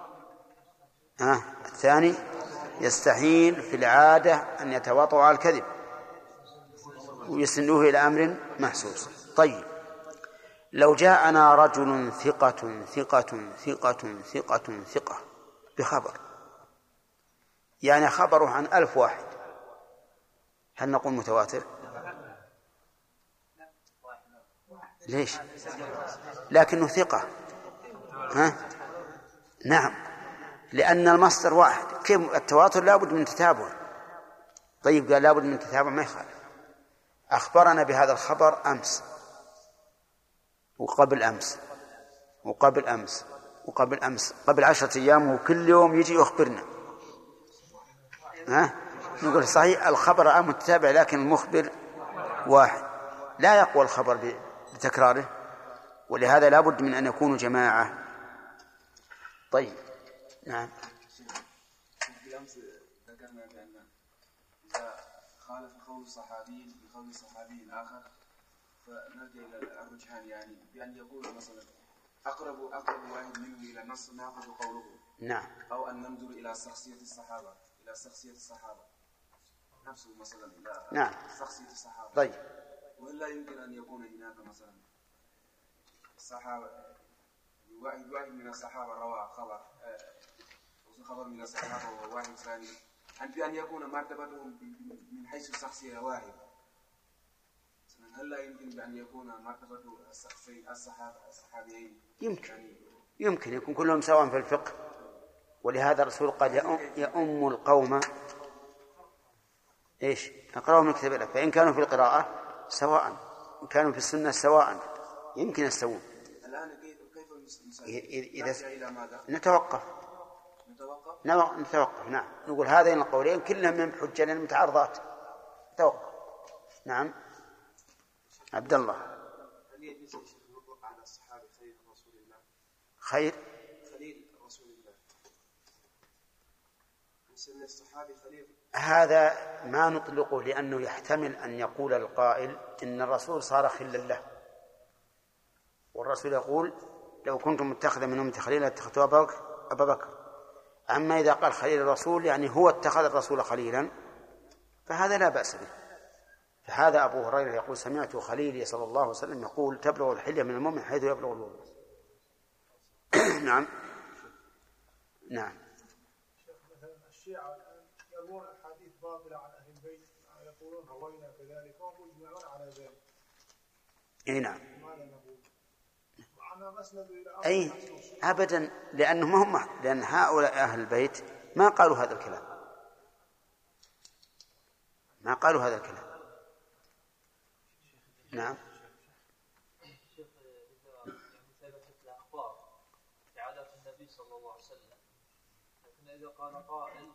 الثاني يستحيل في العادة أن يتواطؤوا على الكذب ويسندوه إلى أمر محسوس. طيب لو جاءنا رجل ثقة ثقة ثقة ثقة ثقة بخبر، يعني خبره عن 1000 واحد، هل نقول متواتر؟ ليش؟ لكنه ثقة. نعم، لأن المصدر واحد. كيف التواتر؟ لابد من تتابع. طيب قال لابد من تتابع، ما يخالف. أخبرنا بهذا الخبر أمس وقبل أمس وقبل أمس وقبل أمس، قبل 10 أيام، وكل يوم يجي يخبرنا. نقول صحيح الخبر متتابع، لكن المخبر واحد، لا يقوى الخبر بتكراره، ولهذا لا بد من أن يكونوا جماعة. طيب نعم. بالأمس ذكرنا بأن إذا خالف قول صحابي بقول صحابي آخر فنرجع إلى الرجحان، يعني بأن يقول مثلا أقرب واحد منه إلى النص نأخذ قوله. نعم. أو أن ننظر إلى شخصية الصحابة نفسه مثلا، إلى نعم. شخصية الصحابة. طيب ولا يمكن أن يكون هناك مثلا الصحابة واحد من الصحابة روى خبر من الصحابة وواحد ثاني، بأن يكون مرتبتهم من حيث الشخصية واحد، هل لا يمكن بأن يكون مرتبة الصحابيين يمكن؟ يعني يمكن يكون كلهم سواء في الفقه، ولهذا الرسول قد يؤم القوم إيش؟ أقرأهم من كتاب الله، فإن كانوا في القراءة سواء، إن كانوا في السنة سواء، يمكن يستوون. الآن كيف إذا إلى ماذا؟ نتوقف. نعم، نقول هذين القولين كلهم من حجة المتعارضات، توقف. نعم عبد الله. هل يجوز الوقوع على الصحابة خير رسول الله؟ خليل رسول الله نسمي الصحابي خليل؟ هذا ما نطلقه لأنه يحتمل أن يقول القائل إن الرسول صار خلا له، والرسول يقول لو كنتم متخذا من أمتي خليلا اتخذت أبا بكر. أما إذا قال خليل الرسول يعني هو اتخذ الرسول خليلا فهذا لا بأس به. فهذا أبو هريرة يقول سمعت خليلي صلى الله عليه وسلم يقول تبلغ الحلية من المؤمن حيث يبلغ الوضوء. نعم. شيخ مثلا الشيعة الآن يروون أحاديث باطلة عن أهل البيت، يقولون هوينا كذلك وهم يجمعون على ذلك. أي نعم. ماذا نقول؟ وعنا مسند إلى أي أبدا، لأن هؤلاء أهل البيت ما قالوا هذا الكلام، نعم. شيخ إذا ثبتت الأخبار في عادات النبي صلى الله عليه وسلم، لكن إذا قال قائل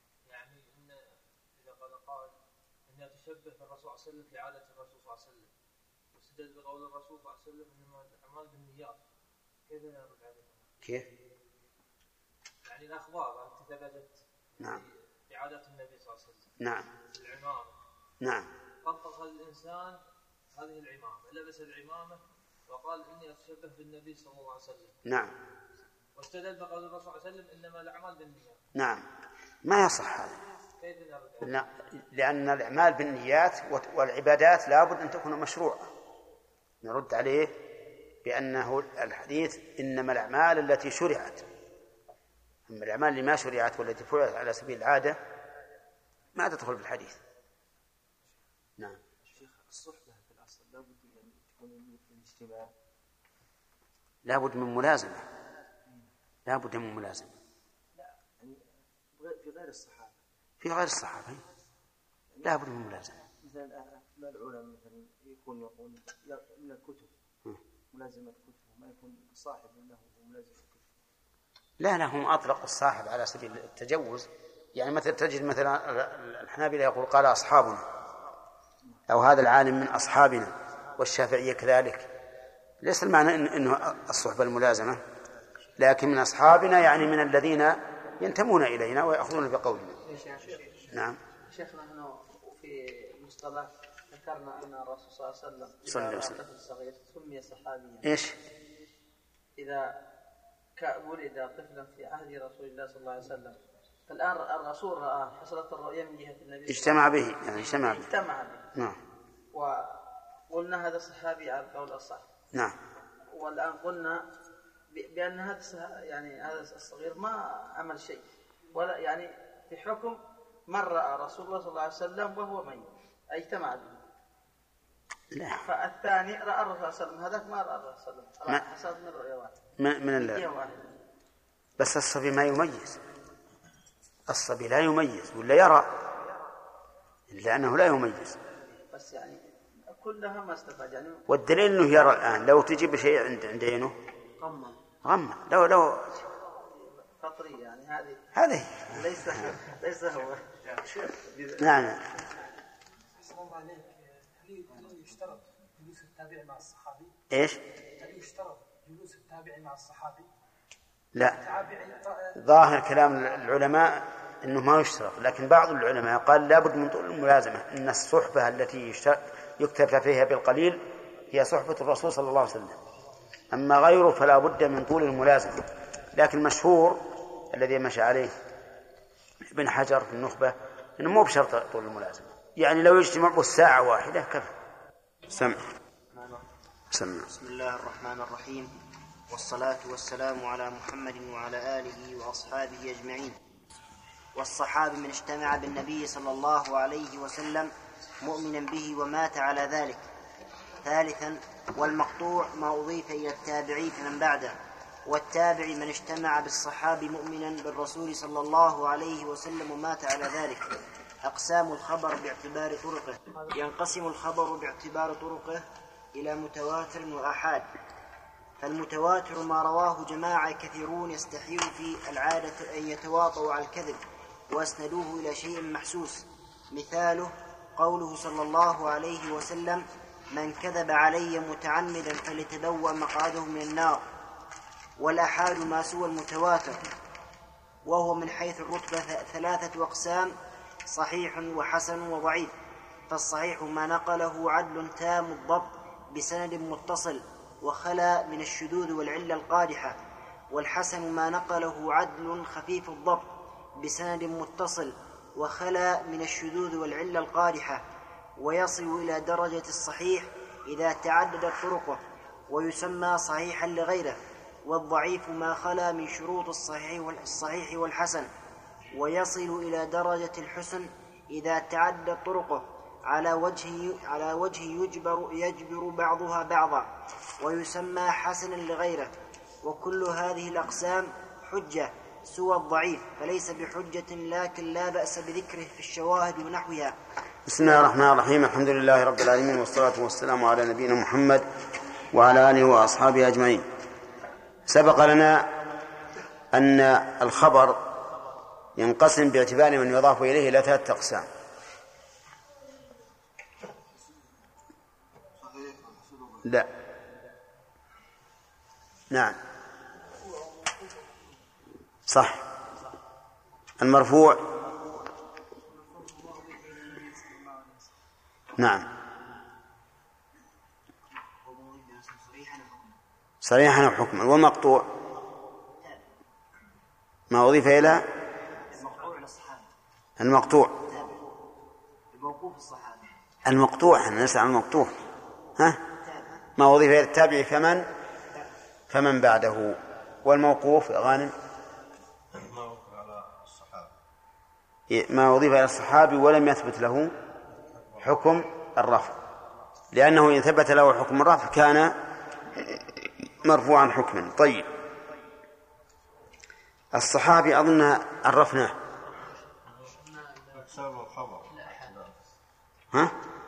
إنها تشبه بالرسول صلى الله عليه وسلم في عادة الرسول صلى الله عليه وسلم، واستدل بقول الرسول صلى الله عليه وسلم إنما الأعمال بالنيات، كيف نرد عليها؟ كيف؟ يعني الأخبار التي ثبتت في عادة النبي صلى الله عليه وسلم، نعم، العمامة، نعم، طبق الإنسان هذه العمامة، لبس العمامة وقال إني أتشبه بالنبي صلى الله عليه وسلم، نعم، واستدل بقول الرسول صلى الله عليه وسلم إنما الأعمال بالنيات. نعم، ما يصح هذا. كيف نرد؟ لا، لأن الأعمال بالنيات والعبادات لابد أن تكون مشروعة. نرد عليه بأنه الحديث إنما الأعمال التي شرعت، أما الأعمال اللي ما شرعت والتي فعلت على سبيل العادة ما تدخل في الحديث. نعم. شيخ الصحبة في الأصل لابد أن تكون من الاجتماع، لابد من ملازمة، لا يعني في غير الصحابة، لابد من ملازمة. مثلا العلماء مثلا يقول من الكتب ملازمة الكتب، ما يكون صاحب له ملازمة الكتب. لا، هم أطلقوا الصاحب على سبيل التجوز. يعني مثلا تجد مثلا الحنابلة يقول قال أصحابنا، أو هذا العالم من أصحابنا، والشافعية كذلك. ليس المعنى إنه الصحبة الملازمة، لكن من أصحابنا يعني من الذين ينتمون إلينا ويأخذون بقولنا. نعم. شيخنا نحن في المصطلح ذكرنا أن الرسول صلى الله عليه وسلم طفل صغير سمي صحابيا. إيش؟ إذا ولد طفلا في عهد رسول الله صلى الله عليه وسلم، فالآن الرسول رآه، حصلت الرؤيا من جهة النبي، اجتمع به. نعم. وقلنا هذا صحابي على القول الصح. نعم. والآن قلنا بأن هذا الصغير ما عمل شيء، ولا يعني في حكم من رأى رسول الله صلى الله عليه وسلم وهو ميت أي اجتمع به. لا. فالثاني رأى الرسول صلى الله عليه وسلم، هذاك ما رأى الرسول صلى الله عليه وسلم، حصل من رؤيا واحد. من الله. بس الصبي ما يميز، الصبي لا يميز ولا يرى، لأنه لا يميز. بس يعني كلها ما استفاد يعني. والدليل أنه يرى الآن. لو تجيب شيء عند عينه غمة. لو فطري يعني هذه ليس هو. نعم. أحسن الله عليك. هل يشترط جلوس التابع مع الصحابي؟ إيش؟ هل يشترط جلوس التابع مع الصحابي؟ لا، ظاهر كلام العلماء أنه ما يشترط، لكن بعض العلماء قال لابد من طول الملازمة، إن الصحبة التي يكتفى فيها بالقليل هي صحبة الرسول صلى الله عليه وسلم، أما غيره فلا بد من طول الملازمة. لكن المشهور الذي مشى عليه ابن حجر في النخبة إنه مو بشرط طول الملازمة، يعني لو يجتمع بالساعة واحدة كفى. سمع. بسم الله الرحمن الرحيم، والصلاة والسلام على محمد وعلى آله وأصحابه أجمعين. والصحابي من اجتمع بالنبي صلى الله عليه وسلم مؤمنا به ومات على ذلك. ثالثا، والمقطوع ما أضيف إلى التابعي فمن بعده، والتابع من اجتمع بالصحابي مؤمنا بالرسول صلى الله عليه وسلم ومات على ذلك. أقسام الخبر باعتبار طرقه. ينقسم الخبر باعتبار طرقه إلى متواتر وآحاد. فالمتواتر ما رواه جماعة كثيرون يستحيل في العادة أن يتواطؤوا على الكذب وأسندوه إلى شيء محسوس. مثاله قوله صلى الله عليه وسلم: من كذب علي متعمدا فليتبوأ مقعده من النار. والآحاد ما سوى المتواتر، وهو من حيث الرتبة 3 أقسام: صحيح وحسن وضعيف. فالصحيح ما نقله عدل تام الضبط بسند متصل وخلا من الشذوذ والعلة القادحة. والحسن ما نقله عدل خفيف الضبط بسند متصل وخلا من الشذوذ والعلة القادحة، ويصل إلى درجة الصحيح إذا تعددت طرقه ويسمى صحيحا لغيره. والضعيف ما خلا من شروط الصحيح والحسن، ويصل إلى درجة الحسن إذا تعددت طرقه على وجه يجبر بعضها بعضا، ويسمى حسنا لغيره. وكل هذه الأقسام حجة سوى الضعيف، فليس بحجة، لكن لا بأس بذكره في الشواهد ونحوها. بسم الله الرحمن الرحيم. الحمد لله رب العالمين، والصلاة والسلام على نبينا محمد وعلى آله وأصحابه أجمعين. سبق لنا أن الخبر ينقسم باعتبار من يضاف إليه إلى 3 أقسام. لا، نعم، صح. المرفوع، نعم، صريحا وحكما. والمقطوع ما أضيف إلى المقطوع. المقطوع، احنا نسأل عن المقطوع. ما أضيف إلى التابع فمن بعده. والموقوف غانم ما أضيف إلى الصحابي ولم يثبت له حكم الرفع، لأنه إن ثبت له حكم الرفع كان مرفوعا حكما. طيب، الصحابي أظن عرفناه. ها؟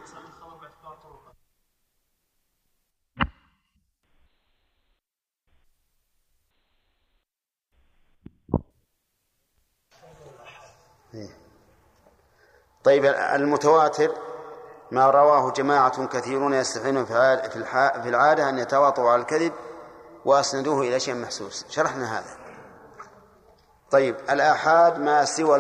طيب، المتواتر ما رواه جماعة كثيرون يستحيلون في العادة أن يتواطؤوا على الكذب وأسندوه إلى شيء محسوس. شرحنا هذا. طيب، الآحاد ما سوى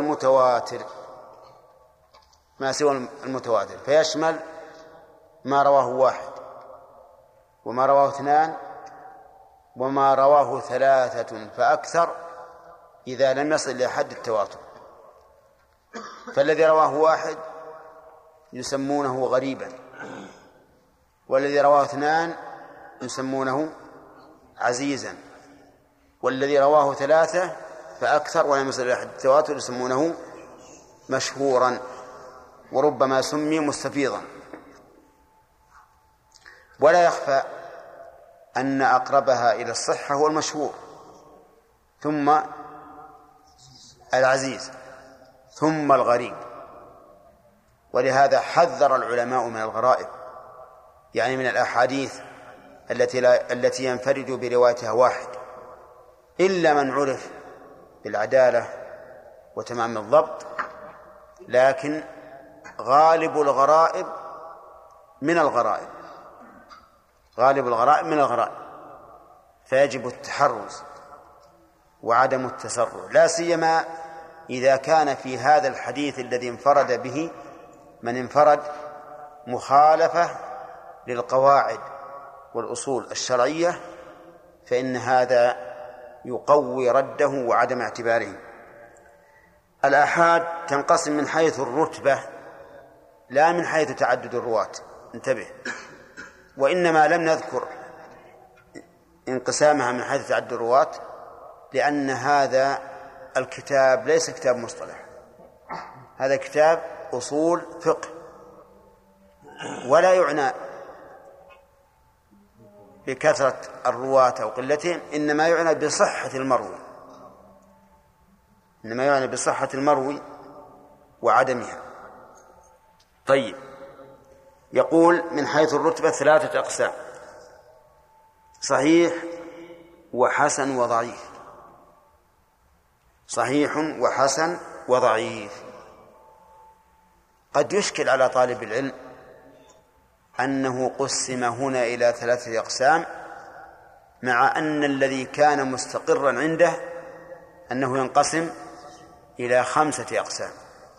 المتواتر فيشمل ما رواه 1 وما رواه 2 وما رواه 3 فأكثر إذا لم يصل إلى حد التواتر. فالذي رواه 1 يسمونه غريبا، والذي رواه 2 يسمونه عزيزا، والذي رواه 3 فأكثر ولم يصل إلى حد التواتر يسمونه مشهورا، وربما سمي مستفيضا. ولا يخفى أن أقربها إلى الصحة هو المشهور، ثم العزيز، ثم الغريب. ولهذا حذر العلماء من الغرائب، يعني من الأحاديث التي ينفرد بروايتها 1 إلا من عرف بالعدالة وتمام الضبط. لكن غالب الغرائب من الغرائب، فيجب التحرز وعدم التسرع، لا سيما إذا كان في هذا الحديث الذي انفرد به من انفرد مخالفة للقواعد والأصول الشرعية، فإن هذا يقوي رده وعدم اعتباره. الآحاد تنقسم من حيث الرتبة لا من حيث تعدد الرواة، انتبه. وإنما لم نذكر انقسامها من حيث تعدد الرواة لأن هذا الكتاب ليس كتاب مصطلح، هذا كتاب أصول فقه، ولا يعنى بكثرة الرواة أو قلتهم، إنما يعنى بصحة المروي، إنما يعنى بصحة المروي وعدمها. طيب، يقول من حيث الرتبة 3 أقسام: صحيح وحسن وضعيف. صحيح وحسن وضعيف. قد يشكل على طالب العلم أنه قسم هنا إلى 3 أقسام، مع أن الذي كان مستقرا عنده أنه ينقسم إلى 5 أقسام،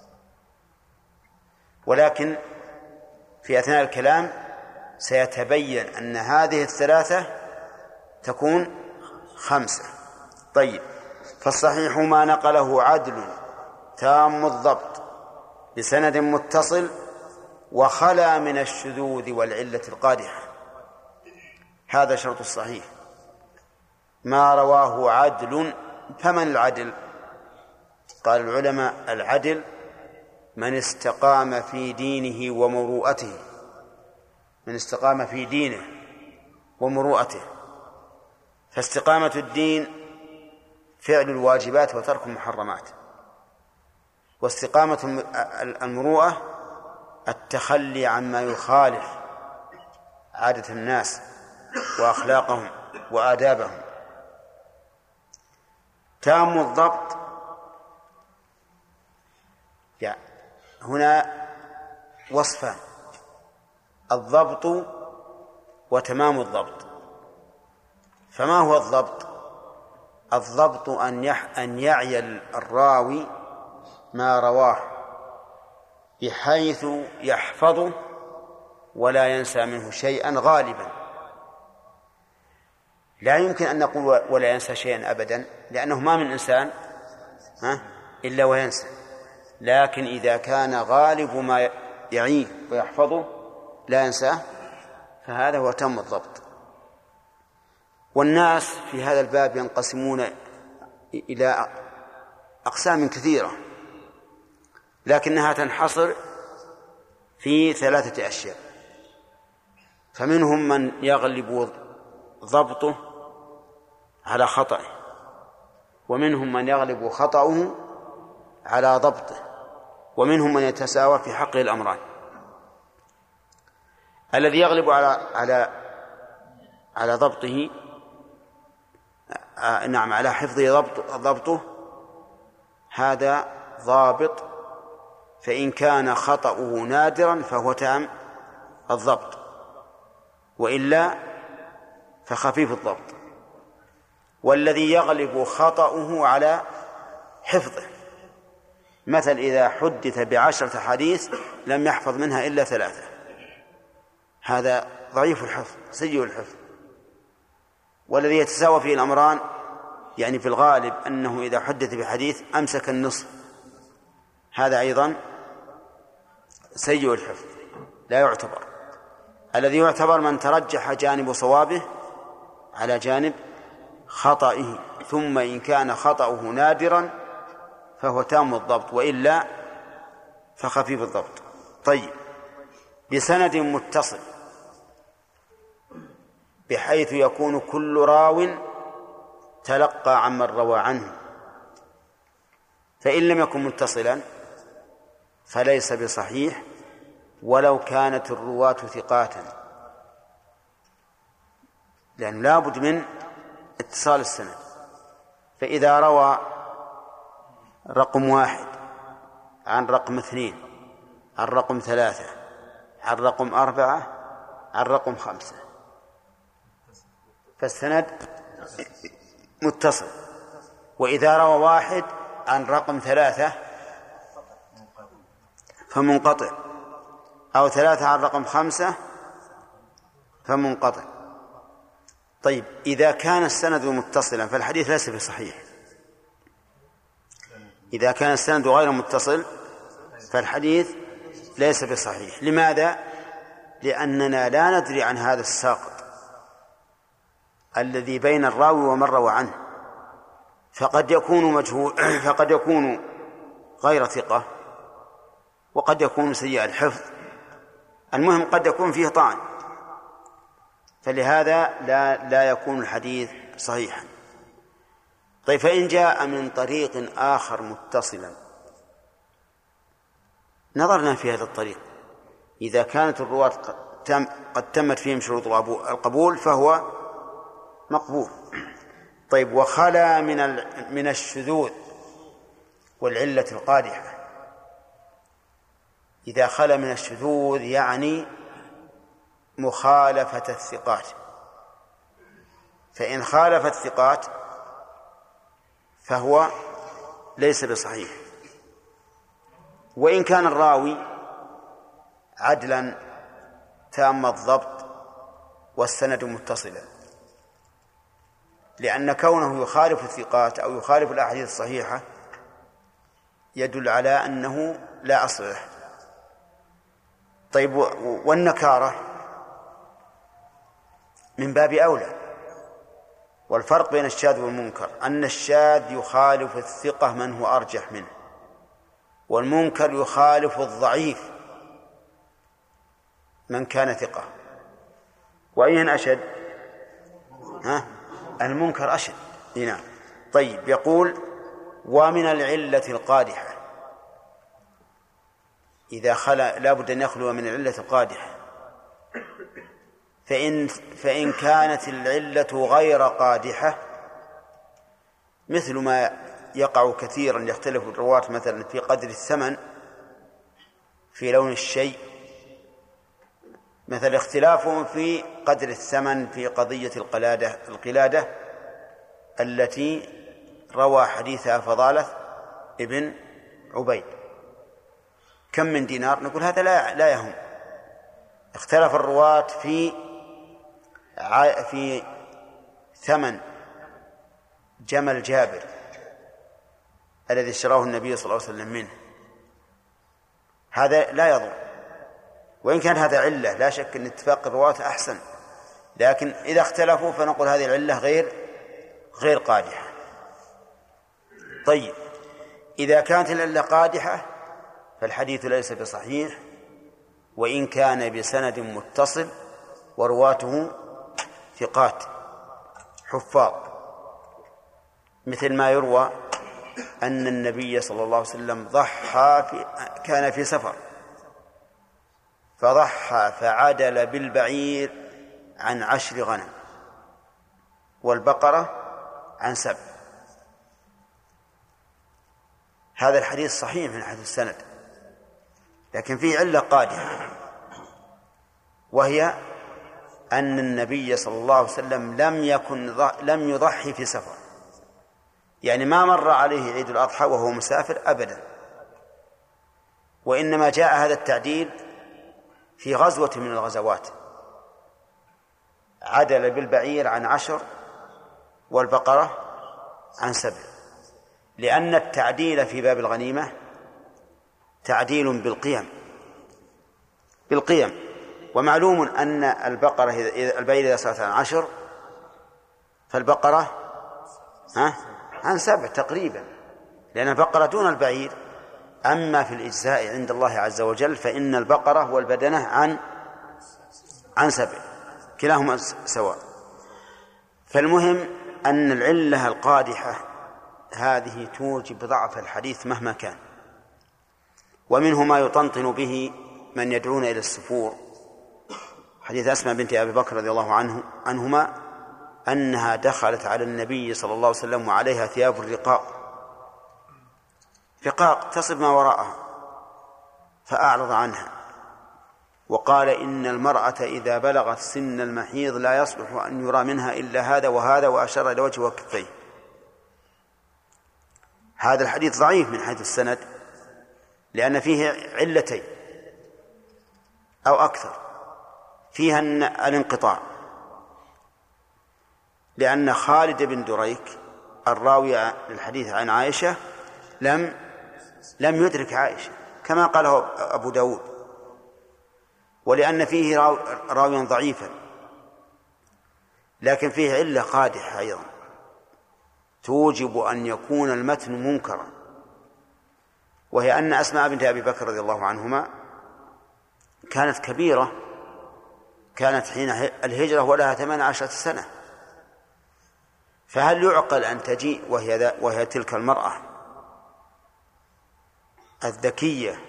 ولكن في أثناء الكلام سيتبين أن هذه 3 تكون 5. طيب، فالصحيح ما نقله عدل تام الضبط بسند متصل وخلا من الشذوذ والعلة القادحة. هذا شرط الصحيح، ما رواه عدل. فمن العدل؟ قال العلماء: العدل من استقام في دينه ومروءته، من استقام في دينه ومروءته. فاستقامة الدين فعل الواجبات وترك المحرمات، واستقامة المروءة التخلي عما يخالف عادة الناس وأخلاقهم وآدابهم. تام الضبط هنا وصفان: الضبط وتمام الضبط. فما هو الضبط؟ الضبط أن يعي الراوي ما رواه بحيث يحفظه ولا ينسى منه شيئا غالبا. لا يمكن أن نقول ولا ينسى شيئا أبدا، لأنه ما من إنسان إلا وينسى، لكن إذا كان غالب ما يعيه ويحفظه لا ينساه فهذا هو تم الضبط. والناس في هذا الباب ينقسمون إلى أقسام كثيرة، لكنها تنحصر في 3 أشياء. فمنهم من يغلب ضبطه على خطأه، ومنهم من يغلب خطأه على ضبطه، ومنهم من يتساوى في حقه الأمران. الذي يغلب على ضبطه على حفظه ضبطه هذا ضابط، فإن كان خطأه نادرا فهو تام الضبط، وإلا فخفيف الضبط. والذي يغلب خطأه على حفظه، مثل إذا حدث ب10 حديث لم يحفظ منها إلا 3، هذا ضعيف الحفظ سيء الحفظ. والذي يتساوى فيه الأمران يعني في الغالب أنه إذا حدث بحديث أمسك النصف، هذا أيضا سيء الحفظ لا يعتبر. الذي يعتبر من ترجح جانب صوابه على جانب خطئه، ثم إن كان خطأه نادرا فهو تام الضبط، وإلا فخفيف الضبط. طيب، بسند متصل بحيث يكون كل راو تلقى عمن روى عنه، فإن لم يكن متصلا فليس بصحيح ولو كانت الرواة ثقاتا، لأن لا بد من اتصال السند. فإذا روى رقم 1 عن رقم 2 عن رقم 3 عن رقم 4 عن رقم 5، فالسند متصل. وإذا روى 1 عن رقم 3 فمنقطع، أو 3 عن رقم 5 فمنقطع. طيب، إذا كان السند متصلا فالحديث ليس بصحيح. إذا كان السند غير متصل فالحديث ليس بصحيح. لماذا؟ لأننا لا ندري عن هذا الساقط الذي بين الراوي ومن روى عنه، فقد يكون مجهول، فقد يكون غير ثقة، وقد يكون سيء الحفظ. المهم قد يكون فيه طعن، فلهذا لا يكون الحديث صحيحا. طيب فإن جاء من طريق آخر متصلا نظرنا في هذا الطريق، إذا كانت الرواة قد تمت فيهم شروط القبول فهو مقبول. طيب وخلا من الشذوذ والعلة القادحة. إذا خلا من الشذوذ يعني مخالفة الثقات، فإن خالف الثقات فهو ليس بصحيح، وإن كان الراوي عدلا تام الضبط والسند متصلا، لأن كونه يخالف الثقات أو يخالف الأحاديث الصحيحة يدل على أنه لا أصل له. طيب والنكارة من باب أولى. والفرق بين الشاذ والمنكر أن الشاذ يخالف الثقة من هو أرجح منه، والمنكر يخالف الضعيف من كان ثقة. وأين أشد؟ المنكر أشد. هنا طيب يقول ومن العلة القادحة، إذا خلا لا بد أن يخلو من العلة القادحة. فإن كانت العلة غير قادحة، مثل ما يقع كثيرا يختلف الرواة مثلا في قدر الثمن، في لون الشيء، مثل اختلافهم في قدر الثمن في قضية القلادة التي روى حديثها فضالة ابن عبيد، كم من دينار؟ نقول هذا لا يهم. اختلف الرواة في ثمن جمل جابر الذي اشتراه النبي صلى الله عليه وسلم منه، هذا لا يضر. وإن كان هذا علة لا شك أن اتفاق الرواة أحسن، لكن إذا اختلفوا فنقول هذه العلة غير قادحة. طيب إذا كانت العلة قادحة فالحديث ليس بصحيح وإن كان بسند متصل ورواته ثقات حفاظ، مثل ما يروى أن النبي صلى الله عليه وسلم كان في سفر فضحى فعدل بالبعير عن 10 غنم والبقرة عن 7. هذا الحديث صحيح من حيث السند، لكن فيه علة قادحة، وهي أن النبي صلى الله عليه وسلم لم يضحي في سفر، يعني ما مر عليه عيد الأضحى وهو مسافر أبدا، وإنما جاء هذا التعديل في غزوة من الغزوات، عدل بالبعير عن 10 والبقرة عن 7، لأن التعديل في باب الغنيمة تعديل بالقيم، ومعلوم أن البقرة البعير إذا صارت عن 10 فالبقرة عن 7 تقريبا، لأن البقرة دون البعير. أما في الإجزاء عند الله عز وجل فإن البقرة والبدنة عن 7 كلاهما سواء. فالمهم أن العلة القادحة هذه توجب ضعف الحديث مهما كان، ومنه ما يطنطن به من يدعون إلى السفور. حديث أسماء بنت أبي بكر رضي الله عنهما أنها دخلت على النبي صلى الله عليه وسلم وعليها ثياب رقاق تصب ما وراءها، فأعرض عنها وقال إن المرأة إذا بلغت سن المحيض لا يصلح أن يرى منها إلا هذا وهذا، وأشار إلى وجهه وكفيه. هذا الحديث ضعيف من حيث السند، لأن فيه علتين أو أكثر. فيها الانقطاع، لأن خالد بن دريك الراوي للحديث عن عائشة لم يدرك عائشة كما قاله أبو داود، ولأن فيه راويا ضعيفا، لكن فيه علة قادحة أيضا توجب أن يكون المتن منكرا، وهي أن أسماء بنت أبي بكر رضي الله عنهما كانت كبيرة كانت حين الهجرة ولها 18 سنة، فهل يعقل أن تجيء وهي تلك المرأة الذكية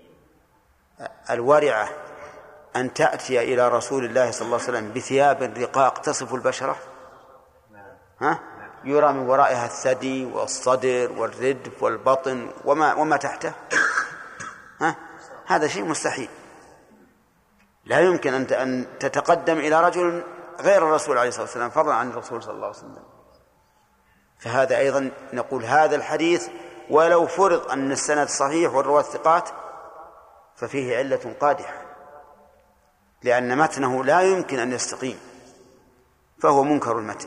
الورعة أن تأتي إلى رسول الله صلى الله عليه وسلم بثياب رقاق تصف البشرة؟ يرى من ورائها الثدي والصدر والردف والبطن وما تحته. هذا شيء مستحيل، لا يمكن أن تتقدم إلى رجل غير الرسول عليه الصلاة والسلام فضلا عن الرسول صلى الله عليه وسلم. فهذا أيضا نقول هذا الحديث ولو فرض أن السند صحيح والرواة ثقات ففيه علة قادحة، لأن متنه لا يمكن أن يستقيم، فهو منكر المتن.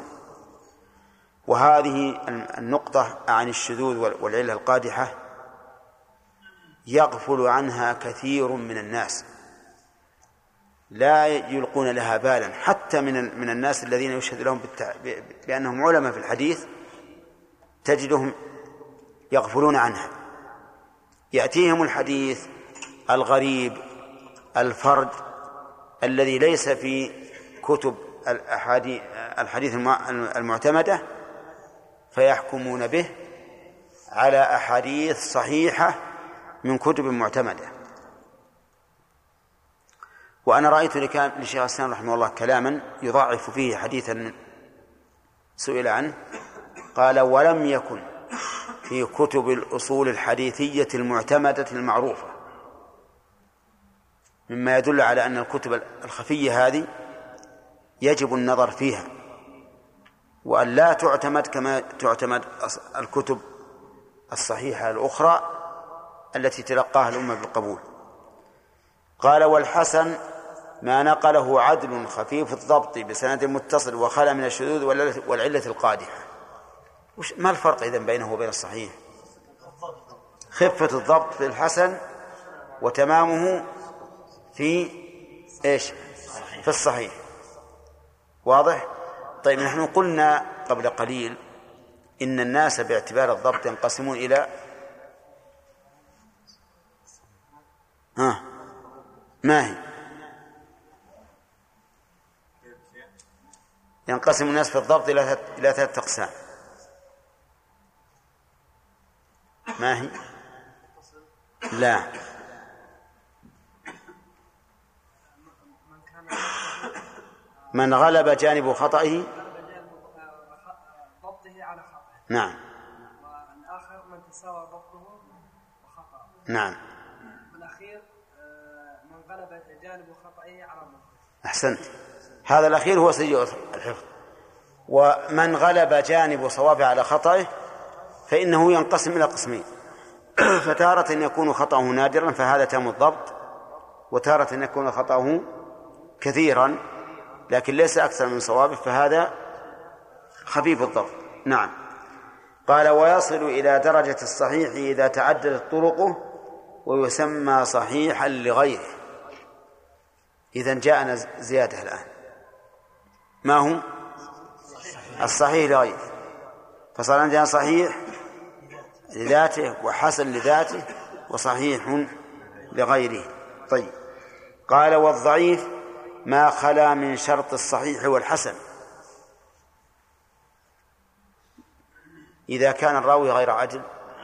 وهذه النقطة عن الشذوذ والعلة القادحة يغفل عنها كثير من الناس، لا يلقون لها بالا، حتى من الناس الذين يشهد لهم بأنهم علماء في الحديث تجدهم يغفلون عنها. يأتيهم الحديث الغريب الفرد الذي ليس في كتب الحديث المعتمدة، فيحكمون به على أحاديث صحيحة من كتب معتمدة. وأنا رأيت لشيخ الإسلام رحمه الله كلاما يضاعف فيه حديثا سئل عنه، قال: ولم يكن في كتب الأصول الحديثية المعتمدة المعروفة، مما يدل على أن الكتب الخفية هذه يجب النظر فيها، وأن لا تعتمد كما تعتمد الكتب الصحيحة الأخرى التي تلقاها الأمة بالقبول. قال: والحسن ما نقله عدل خفيف الضبط بسند متصل وخلا من الشذوذ والعلة القادحة. ما الفرق إذن بينه وبين الصحيح؟ خفة الضبط في الحسن وتمامه في إيش؟ في الصحيح. واضح؟ طيب، نحن قلنا قبل قليل إن الناس باعتبار الضبط ينقسمون إلى ما هي؟ ينقسم الناس في الضبط إلى 3 أقسام. ما هي؟ لا، من غلب جانب خطئه ضبطه على خطأه. نعم. والآخر من تساوى ضبطه وخطأه. نعم. والأخير من غلب جانب خطئه على ضبطه. أحسنت، هذا الأخير هو سيء الحفظ. ومن غلب جانب صوابه على خطئه فإنه ينقسم إلى قسمين: فتارة يكون خطأه نادرا فهذا تام الضبط، وتارة يكون خطأه كثيرا لكن ليس أكثر من صوابه فهذا خفيف الضبط. نعم. قال: ويصل إلى درجة الصحيح إذا تعددت طرقه ويسمى صحيحا لغيره. إذن جاءنا زيادة الآن، ما هو؟ الصحيح لغيره، فصار عندنا صحيح لذاته وحسن لذاته وصحيح لغيره. طيب، قال: والضعيف ما خلا من شرط الصحيح والحسن. إذا كان الراوي غير عدل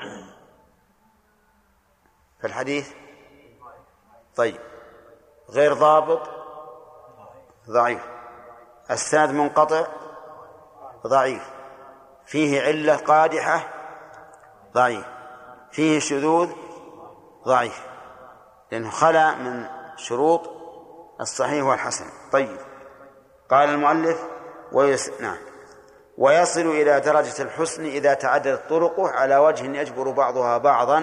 فالحديث طيب، غير ضابط ضعيف، السند منقطع ضعيف، فيه علة قادحة ضعيف، فيه شذوذ ضعيف، لأنه خلا من شروط الصحيح والحسن. طيب، قال المؤلف: ويصل إلى درجة الحسن إذا تعددت طرقه على وجه يجبر بعضها بعضا.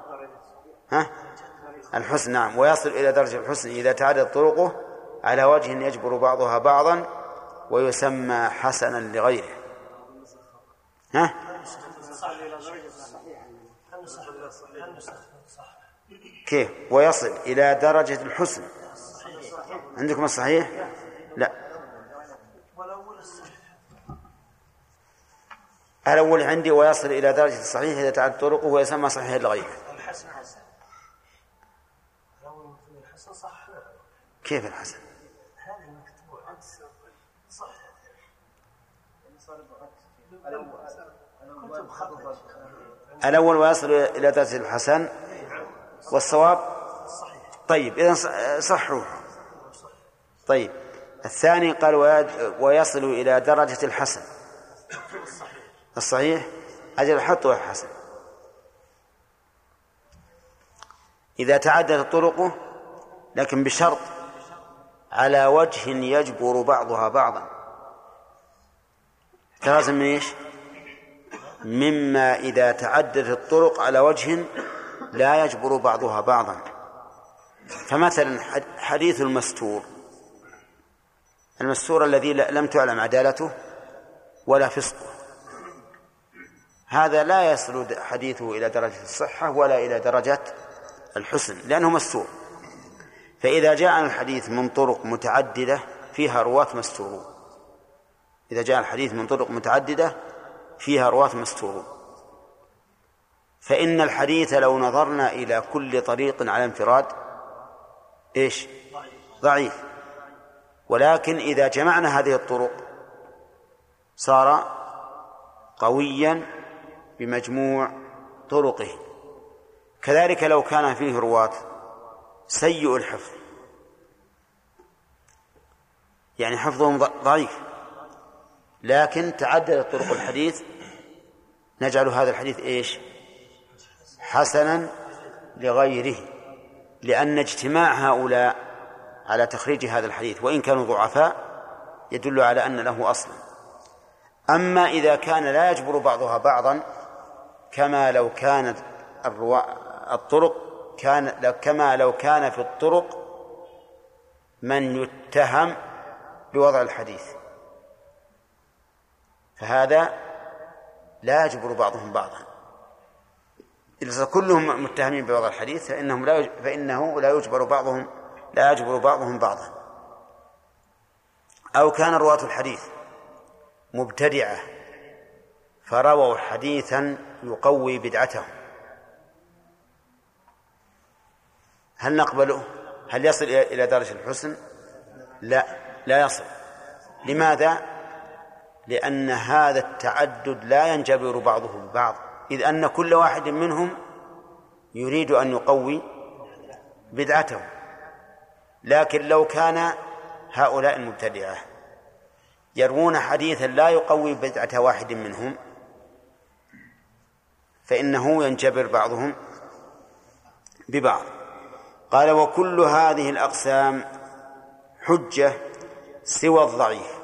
الحسن، نعم. ويصل إلى درجة الحسن إذا تعددت طرقه على وجه يجبر بعضها بعضا ويسمى حسنا لغيره. كيف؟ ويصل إلى درجة الحسن. عندكم الصحيح؟ لا، الأول عندي ويصل إلى درجة الصحيح إذا تعددت طرقه ويسمى صحيحا لغيره. الحسن صح. كيف الحسن؟ هذا المكتوب عكس صح الأول ويصل إلى درجة الحسن والصواب. طيب إذن صحوا. طيب الثاني قال ويصل إلى درجة الحسن الصحيح. أجل حطوا الحسن إذا تعددت طرقه، لكن بشرط على وجه يجبر بعضها بعضا. لازم من إيش؟ مما إذا تعددت الطرق على وجه لا يجبر بعضها بعضا. فمثلا حديث المستور الذي لم تعلم عدالته ولا فسقه، هذا لا يصل حديثه إلى درجة الصحة ولا إلى درجة الحسن لأنه مستور. فإذا جاء الحديث من طرق متعددة فيها رواة مستورون، إذا جاء الحديث من طرق متعددة فيها رواة مستورون، فإن الحديث لو نظرنا إلى كل طريق على انفراد إيش؟ ضعيف. ولكن إذا جمعنا هذه الطرق صار قويا بمجموع طرقه. كذلك لو كان فيه رواة سيء الحفظ، يعني حفظهم ضعيف، لكن تعددت طرق الحديث، نجعل هذا الحديث إيش؟ حسنا لغيره، لأن اجتماع هؤلاء على تخريج هذا الحديث وإن كانوا ضعفاء يدل على أن له أصلا. أما إذا كان لا يجبر بعضها بعضا، كما لو كانت كما لو كان في الطرق من يتهم بوضع الحديث، فهذا لا يجبر بعضهم بعضا. إذا كلهم متهمين بوضع الحديث فإنه لا يجبر بعضهم بعضا. أو كان رواة الحديث مبتدعة فرووا حديثا يقوي بدعتهم، هل نقبله؟ هل يصل إلى درجة الحسن؟ لا يصل. لماذا؟ لأن هذا التعدد لا ينجبر بعضه ببعض، إذ أن كل واحد منهم يريد أن يقوي بدعته. لكن لو كان هؤلاء المبتدعة يروون حديثا لا يقوي بدعة واحد منهم فإنه ينجبر بعضهم ببعض. قال وكل هذه الأقسام حجة سوى الضعيف،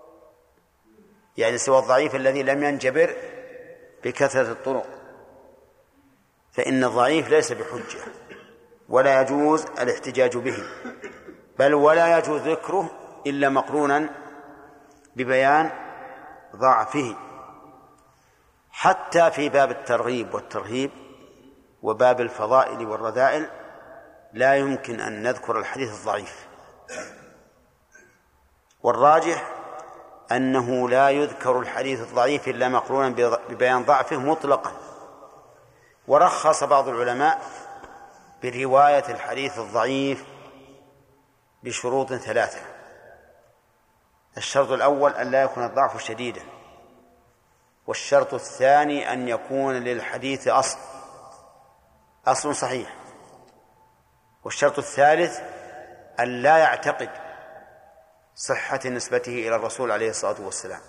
يعني سوى الضعيف الذي لم ينجبر بكثرة الطرق، فإن الضعيف ليس بحجة ولا يجوز الاحتجاج به، بل ولا يجوز ذكره إلا مقرونا ببيان ضعفه. حتى في باب الترغيب والترهيب وباب الفضائل والرذائل لا يمكن أن نذكر الحديث الضعيف، والراجح أنه لا يذكر الحديث الضعيف إلا مقرونا ببيان ضعفه مطلقا. ورخص بعض العلماء برواية الحديث الضعيف بشروط 3. الشرط الأول أن لا يكون الضعف شديدا، والشرط الثاني أن يكون للحديث أصل صحيح، والشرط الثالث أن لا يعتقد صحة نسبته إلى الرسول عليه الصلاة والسلام،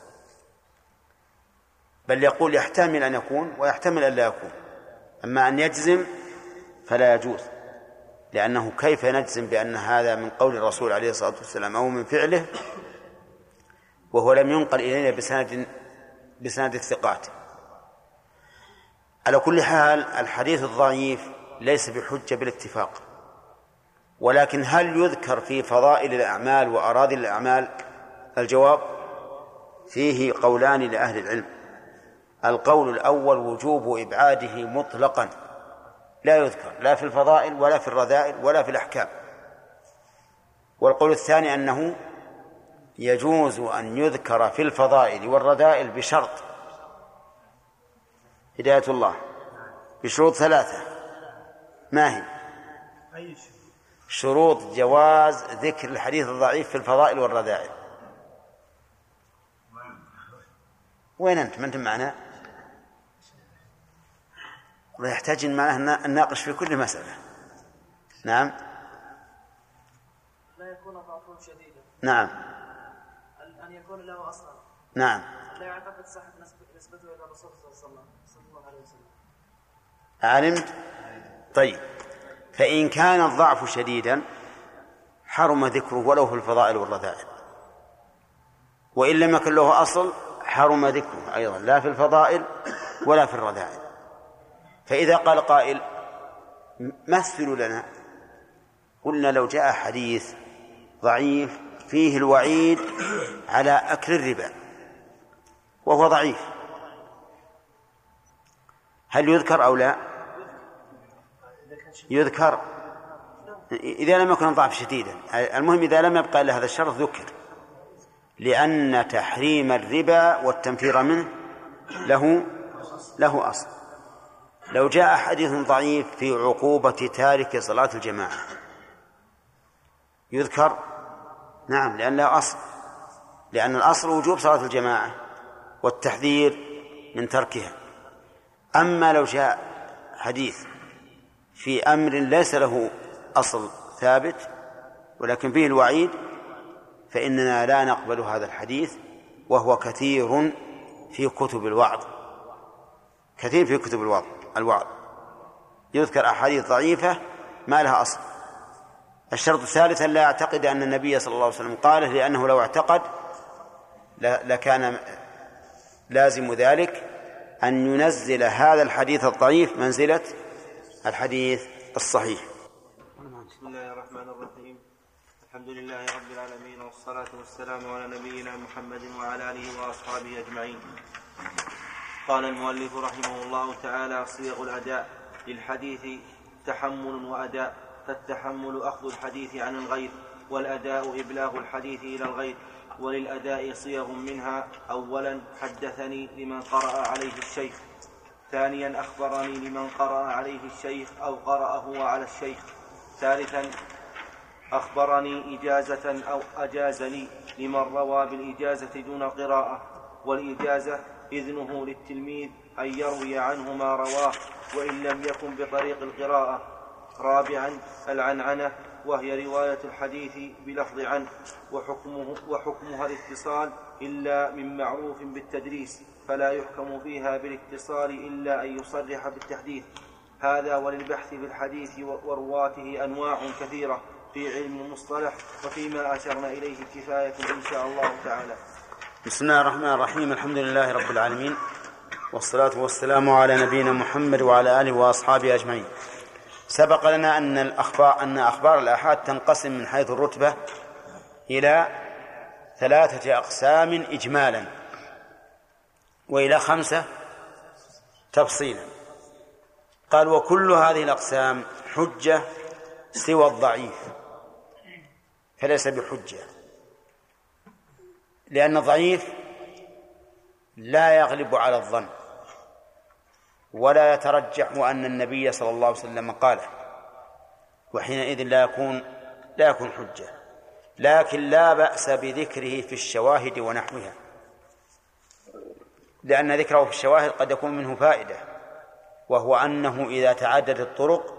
بل يقول يحتمل أن يكون ويحتمل أن لا يكون. أما أن يجزم فلا يجوز، لأنه كيف نجزم بأن هذا من قول الرسول عليه الصلاة والسلام أو من فعله وهو لم ينقل إلينا بسند الثقات؟ على كل حال الحديث الضعيف ليس بحجة بالاتفاق، ولكن هل يذكر في فضائل الأعمال وأراضي الأعمال؟ الجواب فيه قولان لأهل العلم. القول الأول وجوب إبعاده مطلقا، لا يذكر لا في الفضائل ولا في الرذائل ولا في الأحكام. والقول الثاني أنه يجوز أن يذكر في الفضائل والرذائل بشرط هداية الله، بشروط 3. ما هي؟ شروط جواز ذكر الحديث الضعيف في الفضائل والرذائل. وين أنت؟ ما أنت معنا؟ ويحتاج معنا أن نناقش في كل مسألة. نعم. لا يكون ضعفه شديدا. نعم. أن يكون له أصلا. نعم. لا يعتقد صحة نسبته إلى الرسول صلى الله عليه وسلم. علمت؟ طيب، فإن كان الضعف شديدا حرم ذكره ولو في الفضائل والرذائل، وإن لم يكن له أصل حرم ذكره أيضا لا في الفضائل ولا في الرذائل. فإذا قال قائل مثلوا لنا، قلنا لو جاء حديث ضعيف فيه الوعيد على أكل الربا وهو ضعيف، هل يذكر أو لا؟ يذكر إذا لم يكن ضعف شديدا. المهم إذا لم يبقى إلا هذا الشرط ذكر، لأن تحريم الربا والتنفير منه له أصل. لو جاء حديث ضعيف في عقوبة تارك صلاة الجماعة يذكر؟ نعم، لأن لا أصل، لأن الأصل وجوب صلاة الجماعة والتحذير من تركها. أما لو جاء حديث في أمر ليس له أصل ثابت ولكن فيه الوعيد فإننا لا نقبل هذا الحديث، وهو كثير في كتب الوعظ، كثير في كتب الوعظ يذكر أحاديث ضعيفة ما لها أصل. الشرط الثالث لا يعتقد أن النبي صلى الله عليه وسلم قاله، لأنه لو اعتقد لكان لازم ذلك أن ينزل هذا الحديث الضعيف منزلة الحديث الصحيح. بسم الله الرحمن الرحيم. الحمد لله رب العالمين، والصلاة والسلام على نبينا محمد وعلى آله وأصحابه أجمعين. قال المؤلف رحمه الله تعالى: صيغ الأداء للحديث تحمل وأداء. فالتحمل أخذ الحديث عن الغير، والأداء إبلاغ الحديث إلى الغير. وللأداء صيغ منها: أولا حدثني لمن قرأ عليه الشيخ، ثانيا أخبرني لمن قرأ عليه الشيخ أو قرأ هو على الشيخ، ثالثا أخبرني إجازة أو أجازني لمن روى بالإجازة دون قراءة. والإجازة إذنه للتلميذ أن يروي عنه ما رواه وإن لم يكن بطريق القراءة. رابعا العنعنة، وهي رواية الحديث بلفظ عنه، وحكمها الاتصال إلا من معروف بالتدريس، فلا يحكم فيها بالاتصال إلا أن يصرح بالتحديث. هذا وللبحث في الحديث ورواته أنواع كثيرة في علم المصطلح، وفيما أشرنا إليه كفاية إن شاء الله تعالى. بسم الله الرحمن الرحيم. الحمد لله رب العالمين، والصلاة والسلام على نبينا محمد وعلى آله وأصحابه أجمعين. سبق لنا أن أخبار الآحاد تنقسم من حيث الرتبة إلى 3 أقسام إجمالا، وإلى 5 تفصيلا. قال: وكل هذه الأقسام حجة سوى الضعيف فليس بحجة، لأن الضعيف لا يغلب على الظن ولا يترجح أن النبي صلى الله عليه وسلم قاله، وحينئذ لا يكون حجة. لكن لا بأس بذكره في الشواهد ونحوها، لأن ذكره في الشواهد قد يكون منه فائدة، وهو أنه إذا تعددت الطرق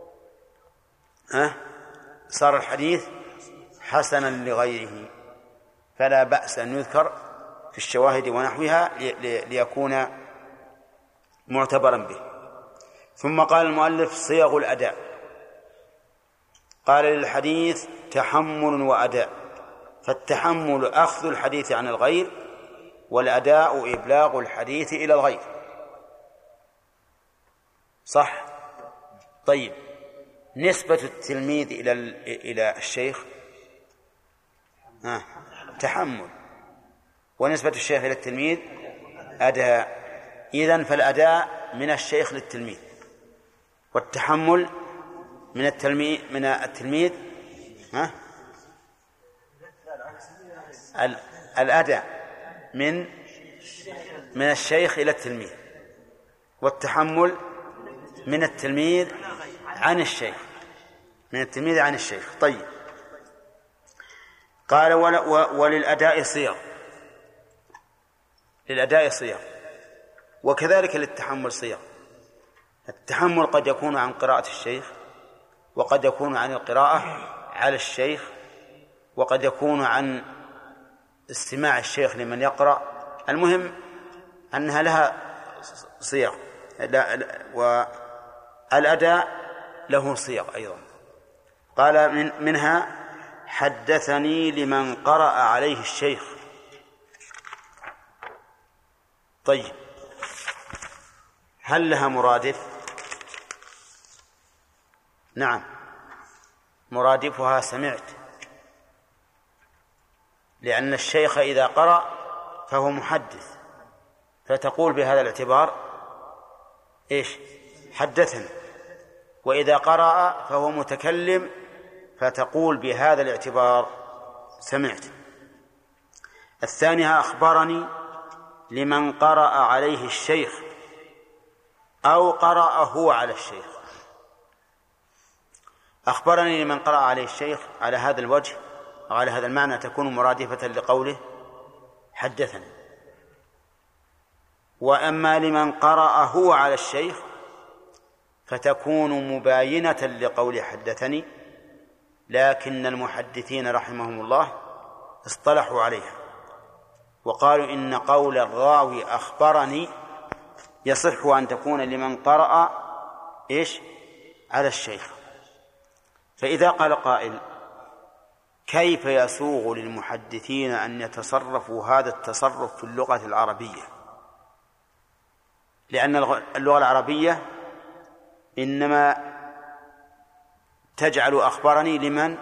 صار الحديث حسنا لغيره، فلا بأس أن يذكر في الشواهد ونحوها ليكون معتبرا به. ثم قال المؤلف: صيغ الأداء. قال: للحديث تحمل وأداء. فالتحمل أخذ الحديث عن الغير، والأداء إبلاغ الحديث إلى الغير. صح؟ طيب، نسبة التلميذ إلى الشيخ تحمل، ونسبة الشيخ إلى التلميذ أداء. إذن فالأداء من الشيخ للتلميذ، والتحمل من التلميذ الأداء من الشيخ إلى التلميذ، والتحمل من التلميذ عن الشيخ. من التلميذ عن الشيخ. طيب، قال وللأداء صيغ، للأداء صيغ، وكذلك للتحمل صيغ. التحمل قد يكون عن قراءة الشيخ، وقد يكون عن القراءة على الشيخ، وقد يكون عن استماع الشيخ لمن يقرأ. المهم أنها لها صيغ، والأداء له صيغ أيضا. قال منها حدثني لمن قرأ عليه الشيخ. طيب، هل لها مرادف؟ نعم، مرادفها سمعت، لأن الشيخ إذا قرأ فهو محدث، فتقول بهذا الاعتبار إيش؟ حدثني. وإذا قرأ فهو متكلم، فتقول بهذا الاعتبار سمعت. الثانية أخبرني لمن قرأ عليه الشيخ أو قرأ هو على الشيخ. أخبرني لمن قرأ عليه الشيخ على هذا الوجه أو على هذا المعنى تكون مرادفة لقوله حدثني. وأما لمن قرأ هو على الشيخ فتكون مباينة لقول حدثني، لكن المحدثين رحمهم الله اصطلحوا عليها وقالوا إن قول الراوي أخبرني يصح أن تكون لمن قرأ إيش؟ على الشيخ. فإذا قال قائل كيف يسوغ للمحدثين أن يتصرفوا هذا التصرف في اللغة العربية؟ لأن اللغة العربية إنما تجعل أخبرني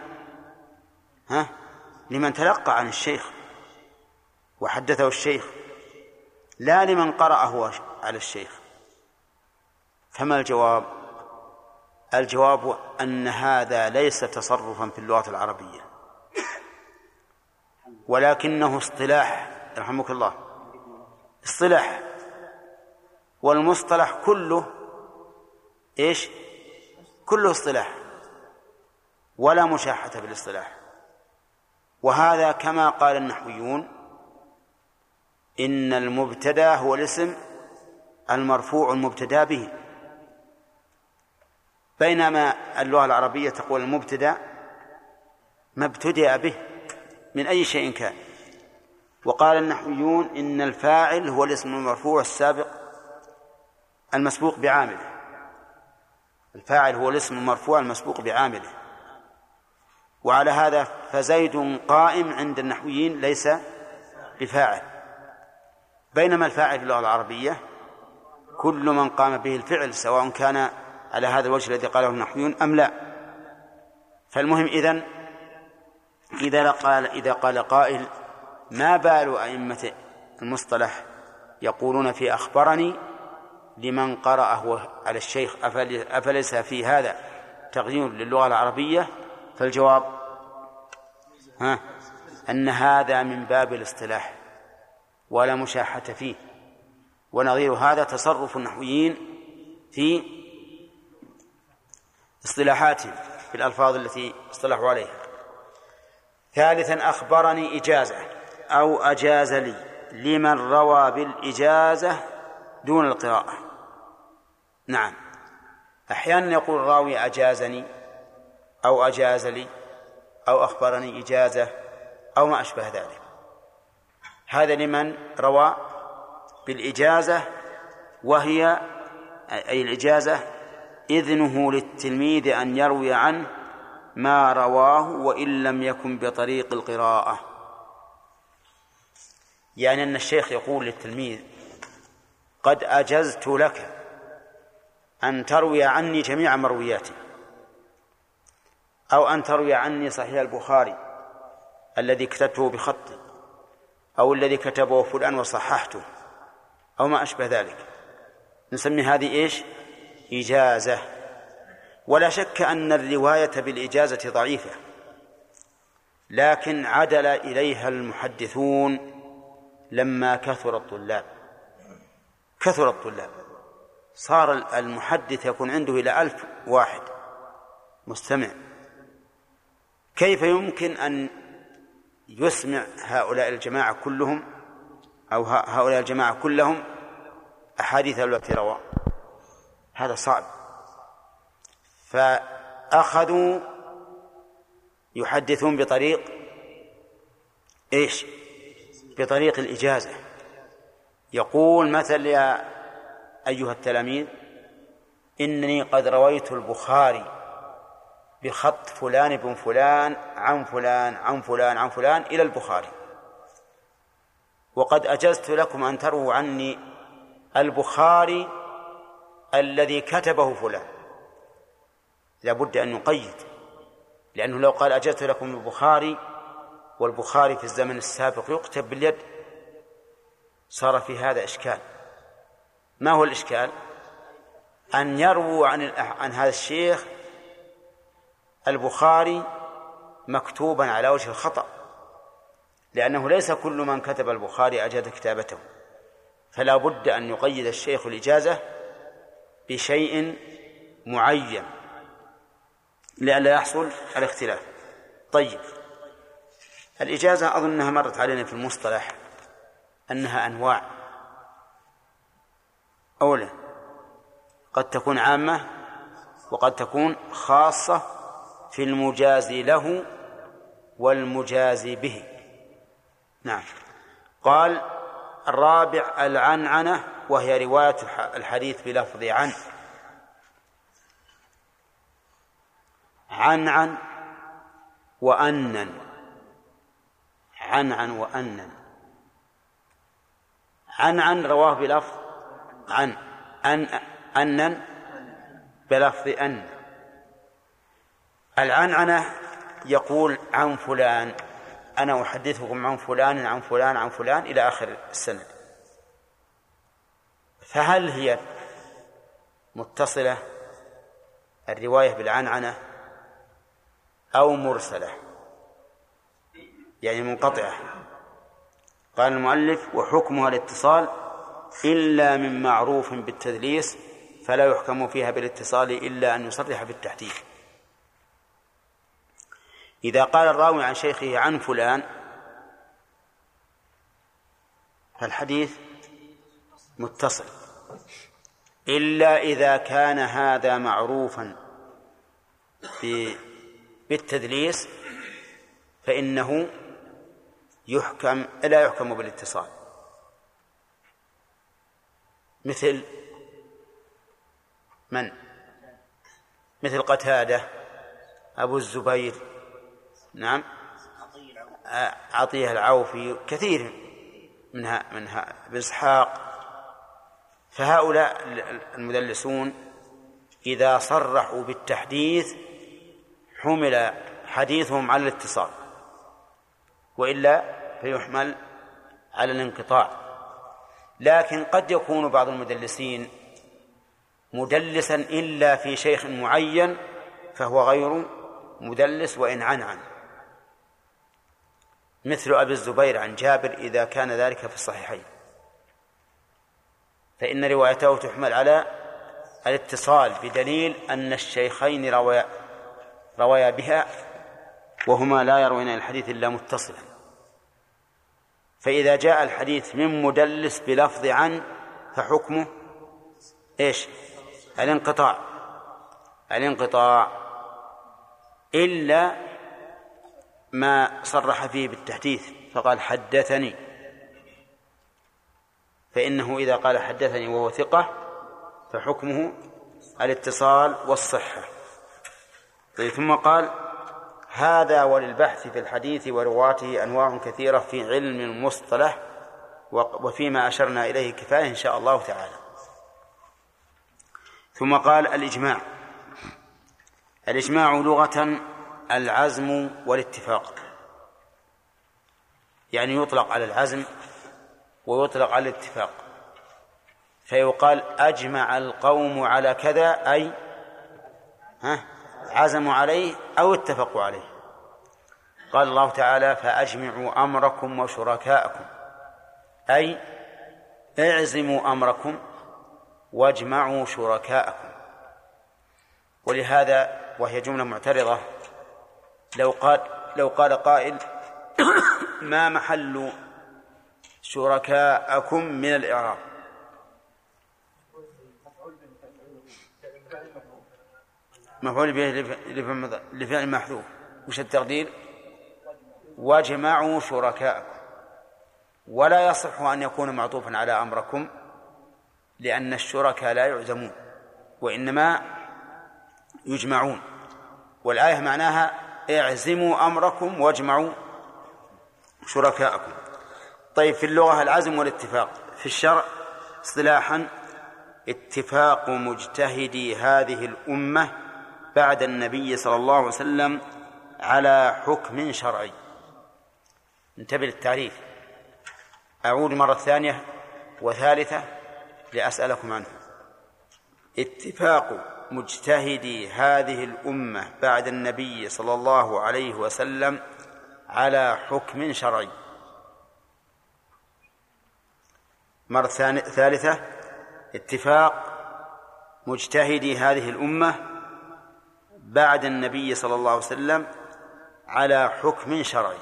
لمن تلقى عن الشيخ وحدثه الشيخ، لا لمن قرأه على الشيخ. فما الجواب؟ الجواب أن هذا ليس تصرفا في اللغة العربية، ولكنه اصطلاح، رحمك الله، اصطلاح، والمصطلح كله إيش؟ كله اصطلاح ولا مشاحة في الاصطلاح. وهذا كما قال النحويون إن المبتدأ هو الاسم المرفوع المبتدأ به، بينما اللغة العربية تقول المبتدأ ما ابتدأ به من أي شيء كان. وقال النحويون إن الفاعل هو الاسم المرفوع السابق المسبوق بعامله، الفاعل هو الاسم المرفوع المسبوق بعامله. وعلى هذا فزيد قائم عند النحويين ليس بفاعل، بينما الفاعل في اللغة العربية كل من قام به الفعل سواء كان على هذا الوجه الذي قاله النحويون أم لا. فالمهم إذا قال قائل ما بال أئمة المصطلح يقولون في أخبرني لمن قرأه على الشيخ أفليس في هذا تغيير للغة العربية؟ فالجواب أن هذا من باب الاصطلاح ولا مشاحة فيه. ونظير هذا تصرف النحويين في اصطلاحاتهم في الألفاظ التي اصطلحوا عليها. ثالثا أخبرني إجازة أو أجاز لي لمن روى بالإجازة دون القراءة. نعم، أحيانا يقول الراوي أجازني أو أجاز لي أو أخبرني إجازة أو ما أشبه ذلك. هذا لمن روى بالإجازة، وهي أي الإجازة إذنه للتلميذ أن يروي عنه ما رواه وإن لم يكن بطريق القراءة. يعني أن الشيخ يقول للتلميذ قد أجزت لك أن تروي عني جميع مروياتي، أو أن تروي عني صحيح البخاري الذي كتبته بخطي، أو الذي كتبه فلان وصححته، أو ما أشبه ذلك. نسمي هذه إيش؟ إجازة. ولا شك أن الرواية بالإجازة ضعيفة، لكن عدل إليها المحدثون لما كثر الطلاب صار المحدث يكون عنده إلى 1000 واحد مستمع كيف يمكن أن يسمع هؤلاء الجماعة كلهم أو هؤلاء الجماعة كلهم أحاديث التي روى؟ هذا صعب. فأخذوا يحدثون بطريق إيش؟ بطريق الإجازة. يقول مثل: يا أيها التلاميذ إنني قد رويت البخاري بخط فلان بن فلان عن فلان عن فلان عن فلان إلى البخاري، وقد أجزت لكم أن ترووا عني البخاري الذي كتبه فلان. لا بد أن نقيد، لأنه لو قال أجزت لكم البخاري والبخاري في الزمن السابق يكتب باليد صار في هذا إشكال. ما هو الإشكال؟ أن يرووا عن هذا الشيخ البخاري مكتوبا على وجه الخطأ، لأنه ليس كل من كتب البخاري أجاد كتابته، فلا بد أن يقيد الشيخ الإجازة بشيء معين لئلا يحصل الاختلاف. طيب، الإجازة أظنها مرت علينا في المصطلح أنها أنواع، أولا قد تكون عامة وقد تكون خاصة في المجازي له والمجازي به. نعم. قال: الرابع العنعنة، وهي رواية الحديث بلفظ عن. عنعن وأنن، عنعن وأنن. عنعن رواه بلفظ عن، أنن بلفظ أن. العنعنة يقول عن فلان، أنا أحدثكم عن فلان عن فلان عن فلان إلى آخر السنة. فهل هي متصلة الرواية بالعنعنة أو مرسلة، يعني منقطعة؟ قال المؤلف: وحكمها الاتصال إلا من معروف بالتدليس، فلا يحكم فيها بالاتصال إلا أن يصرح بالتحديث. إذا قال الراوي عن شيخه عن فلان فالحديث متصل، إلا إذا كان هذا معروفا بالتدليس فإنه لا يحكم بالاتصال. مثل من؟ مثل قتادة، أبو الزبير، نعم، عطية العوفي، كثير منها ابن إسحاق. فهؤلاء المدلسون إذا صرحوا بالتحديث حمل حديثهم على الاتصال، وإلا فيحمل على الانقطاع. لكن قد يكون بعض المدلسين مدلسا إلا في شيخ معين فهو غير مدلس وإن عنعن، مثل أبي الزبير عن جابر إذا كان ذلك في الصحيحين، فإن روايته تحمل على الاتصال بدليل أن الشيخين رويا بها وهما لا يروين الحديث إلا متصلا. فإذا جاء الحديث من مدلس بلفظ عن فحكمه إيش؟ الانقطاع إلا ما صرح فيه بالتحديث فقال حدثني، فإنه إذا قال حدثني وهو ثقة فحكمه الاتصال والصحة. طيب، ثم قال: هذا وللبحث في الحديث ورواته أنواع كثيرة في علم المصطلح، وفيما أشرنا إليه كفاية إن شاء الله تعالى. ثم قال: الإجماع لغة العزم والاتفاق، يعني يطلق على العزم ويطلق على الاتفاق. فيقال أجمع القوم على كذا، أي عزموا عليه أو اتفقوا عليه. قال الله تعالى: فأجمعوا أمركم وشركاءكم، أي اعزموا أمركم واجمعوا شركاءكم. ولهذا، وهي جملة معترضة، لو قال قائل ما محل شركاءكم من الإعراب؟ مفعول به لفعل محذوف. وش التقدير؟ وجمعوا شركاءكم. ولا يصح أن يكون معطوفا على أمركم، لأن الشركاء لا يعزمون وإنما يجمعون، والآية معناها اعزموا أمركم واجمعوا شركاءكم. طيب، في اللغة العزم والاتفاق، في الشرع اصطلاحا اتفاق مجتهدي هذه الأمة بعد النبي صلى الله عليه وسلم على حكم شرعي. انتبه للتعريف، أعود مرة ثانية وثالثة لأسألكم عنه. اتفاق مجتهدي هذه الأمة بعد النبي صلى الله عليه وسلم على حكم شرعي. مرة ثالثة، اتفاق مجتهدي هذه الأمة بعد النبي صلى الله عليه وسلم على حكم شرعي.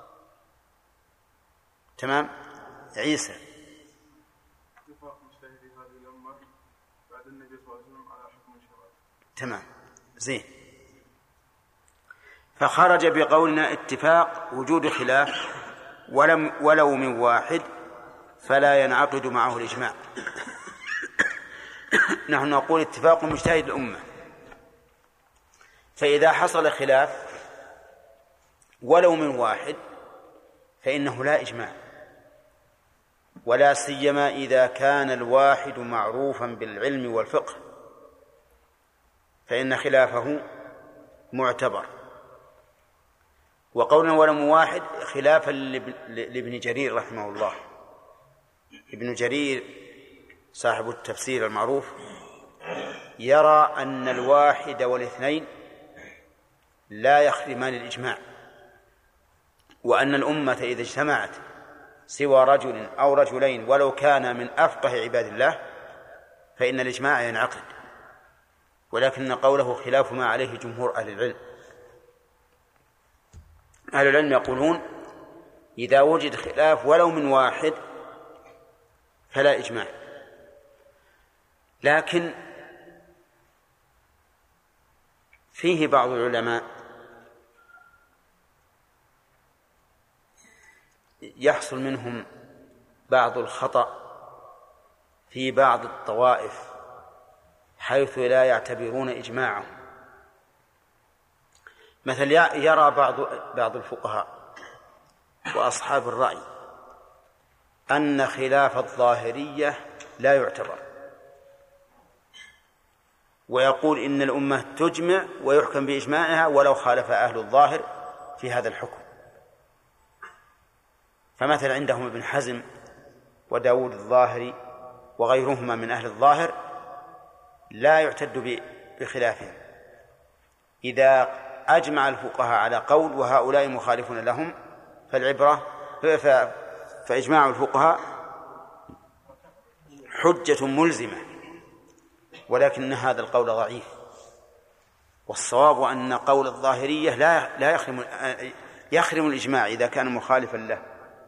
تمام؟ عيسى. اتفاق مجتهدي هذه الأمة بعد النبي صلى الله عليه وسلم على حكم شرعي. تمام، زين. فخرج بقولنا اتفاق وجود خلاف ولو من واحد فلا ينعقد معه الإجماع. نحن نقول اتفاق مجتهد الأمة، فإذا حصل خلاف ولو من واحد فإنه لا إجماع، ولا سيما إذا كان الواحد معروفا بالعلم والفقه فإن خلافه معتبر. وقولنا ولو من واحد خلافا لابن جرير رحمه الله. ابن جرير صاحب التفسير المعروف يرى أن الواحد والاثنين لا يخرمان الإجماع، وأن الأمة إذا اجتمعت سوى رجل أو رجلين ولو كان من أفقه عباد الله فإن الإجماع ينعقد، ولكن قوله خلاف ما عليه جمهور أهل العلم. أهل العلم يقولون إذا وجد خلاف ولو من واحد فلا إجماع، لكن فيه بعض العلماء يحصل منهم بعض الخطأ في بعض الطوائف حيث لا يعتبرون إجماعهم. مثل يرى بعض الفقهاء وأصحاب الرأي أن خلاف الظاهرية لا يعتبر، ويقول إن الأمة تجمع ويحكم بإجماعها ولو خالف أهل الظاهر في هذا الحكم. فمثل عندهم ابن حزم وداود الظاهري وغيرهما من أهل الظاهر لا يعتد بخلافهم إذا أجمع الفقهاء على قول وهؤلاء مخالفون لهم، فالعبرة فإجماع الفقهاء حجة ملزمة، ولكن هذا القول ضعيف. والصواب أن قول الظاهرية لا يخرم الإجماع إذا كان مخالفا له،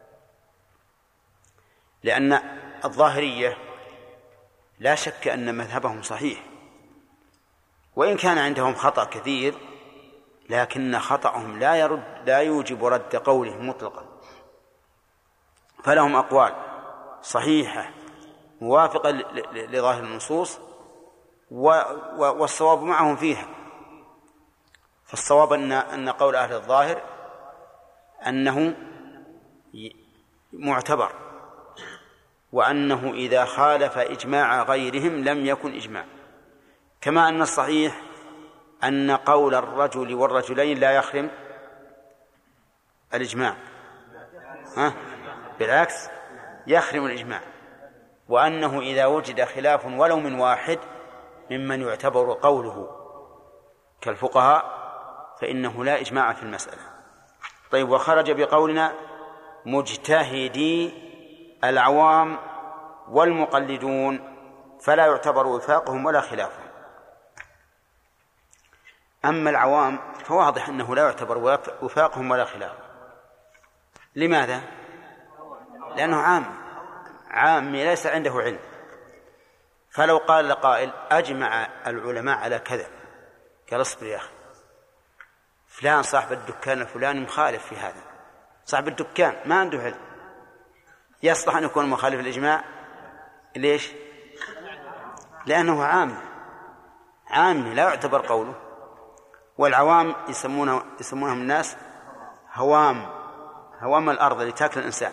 لأن الظاهرية لا شك أن مذهبهم صحيح، وإن كان عندهم خطأ كثير لكن خطأهم لا يوجب رد قولهم مطلقا، فلهم أقوال صحيحة موافقة لظاهر النصوص والصواب معهم فيها. فالصواب أن قول أهل الظاهر أنه معتبر، وأنه إذا خالف إجماع غيرهم لم يكن إجماع. كما أن الصحيح أن قول الرجل والرجلين لا يخرم الإجماع، بالعكس يخرم الإجماع، وأنه إذا وجد خلاف ولو من واحد ممن يعتبر قوله كالفقهاء فإنه لا إجماع في المسألة. طيب، وخرج بقولنا مجتهدي العوام والمقلدون فلا يعتبر وفاقهم ولا خلافهم. أما العوام فواضح أنه لا يعتبر وفاقهم ولا خلافهم. لماذا؟ لأنه عام ليس عنده علم. فلو قال لقائل أجمع العلماء على كذا، قال اصبر يا أخي، فلان صاحب الدكان الفلاني مخالف في هذا، صاحب الدكان ما عنده علم، يصلح أن يكون مخالف الإجماع. ليش؟ لأنه عام لا يعتبر قوله. والعوام يسمونهم الناس هوام الأرض اللي تأكل الإنسان.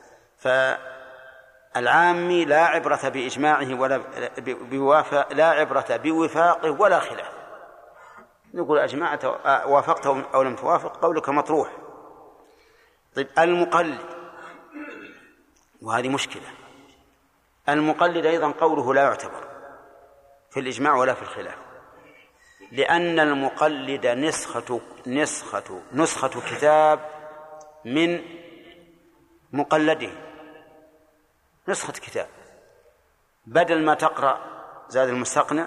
فالعامي لا عبرة بإجماعه ولا لا عبرة بوفاقه ولا خلاف. نقول أجمعت وافقته أو لم توافق، قولك مطروح. طيب المقلد، وهذه مشكلة، المقلد أيضا قوله لا يعتبر في الإجماع ولا في الخلاف، لأن المقلد نسخة كتاب من مقلده، نسخة كتاب. بدل ما تقرأ زاد المستقنع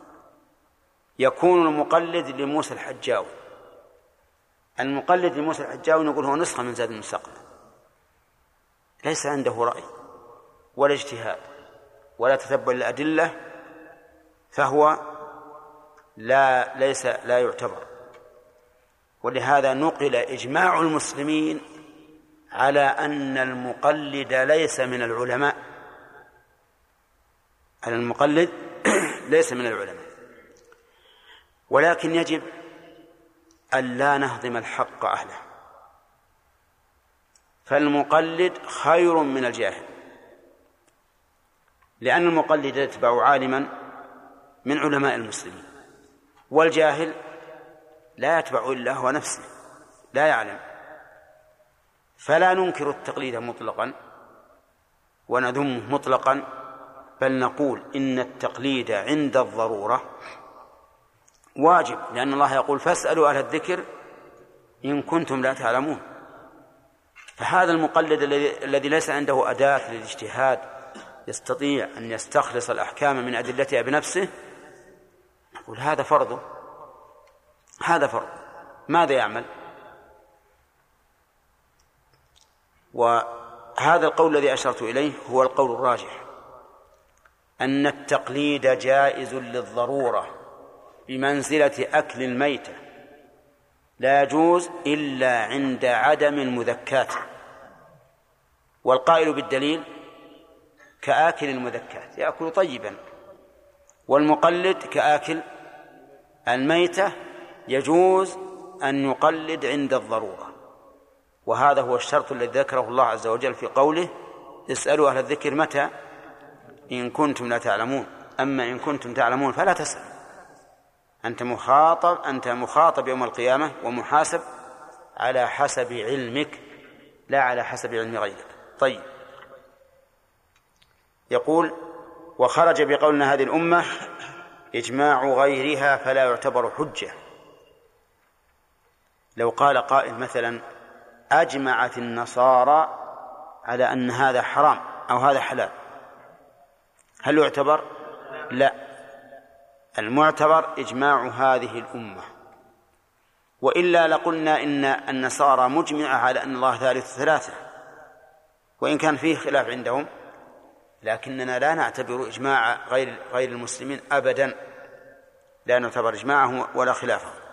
يكون المقلد لموسى الحجاوي. المقلد لموسى الحجاوي نقول هو نسخة من زاد المستقنع، ليس عنده رأي ولا اجتهاد ولا تتبع الأدلة، فهو لا يعتبر. ولهذا نقل إجماع المسلمين على أن المقلد ليس من العلماء، على المقلد ليس من العلماء. ولكن يجب أن لا نهضم الحق أهله، فالمقلد خير من الجاهل، لأن المقلد يتبع عالما من علماء المسلمين، والجاهل لا يتبع إلا هو نفسه، لا يعلم. فلا ننكر التقليد مطلقا ونذمه مطلقا، بل نقول إن التقليد عند الضرورة واجب، لأن الله يقول فاسألوا أهل الذكر إن كنتم لا تعلمون. فهذا المقلد الذي ليس عنده أداة للاجتهاد يستطيع أن يستخلص الأحكام من أدلتها بنفسه، نقول هذا فرض. ماذا يعمل؟ وهذا القول الذي أشرت إليه هو القول الراجح، أن التقليد جائز للضرورة بمنزلة أكل الميتة، لا يجوز إلا عند عدم المذكات. والقائل بالدليل كآكل المذكات يأكل طيبا، والمقلد كآكل الميتة يجوز أن يقلد عند الضرورة. وهذا هو الشرط الذي ذكره الله عز وجل في قوله اسألوا أهل الذكر متى إن كنتم لا تعلمون. أما إن كنتم تعلمون فلا تسأل، أنت مخاطب يوم القيامة ومحاسب على حسب علمك لا على حسب علم غيرك. طيب، يقول وخرج بقولنا هذه الأمة إجماع غيرها فلا يعتبر حجة. لو قال قائل مثلا أجمعت النصارى على أن هذا حرام أو هذا حلال، هل يعتبر؟ لا، المعتبر إجماع هذه الأمة. وإلا لقلنا إن النصارى مجمعة على أن الله ثالث ثلاثة، وإن كان فيه خلاف عندهم، لكننا لا نعتبر إجماع غير المسلمين أبدا، لا نعتبر إجماعهم ولا خلافهم.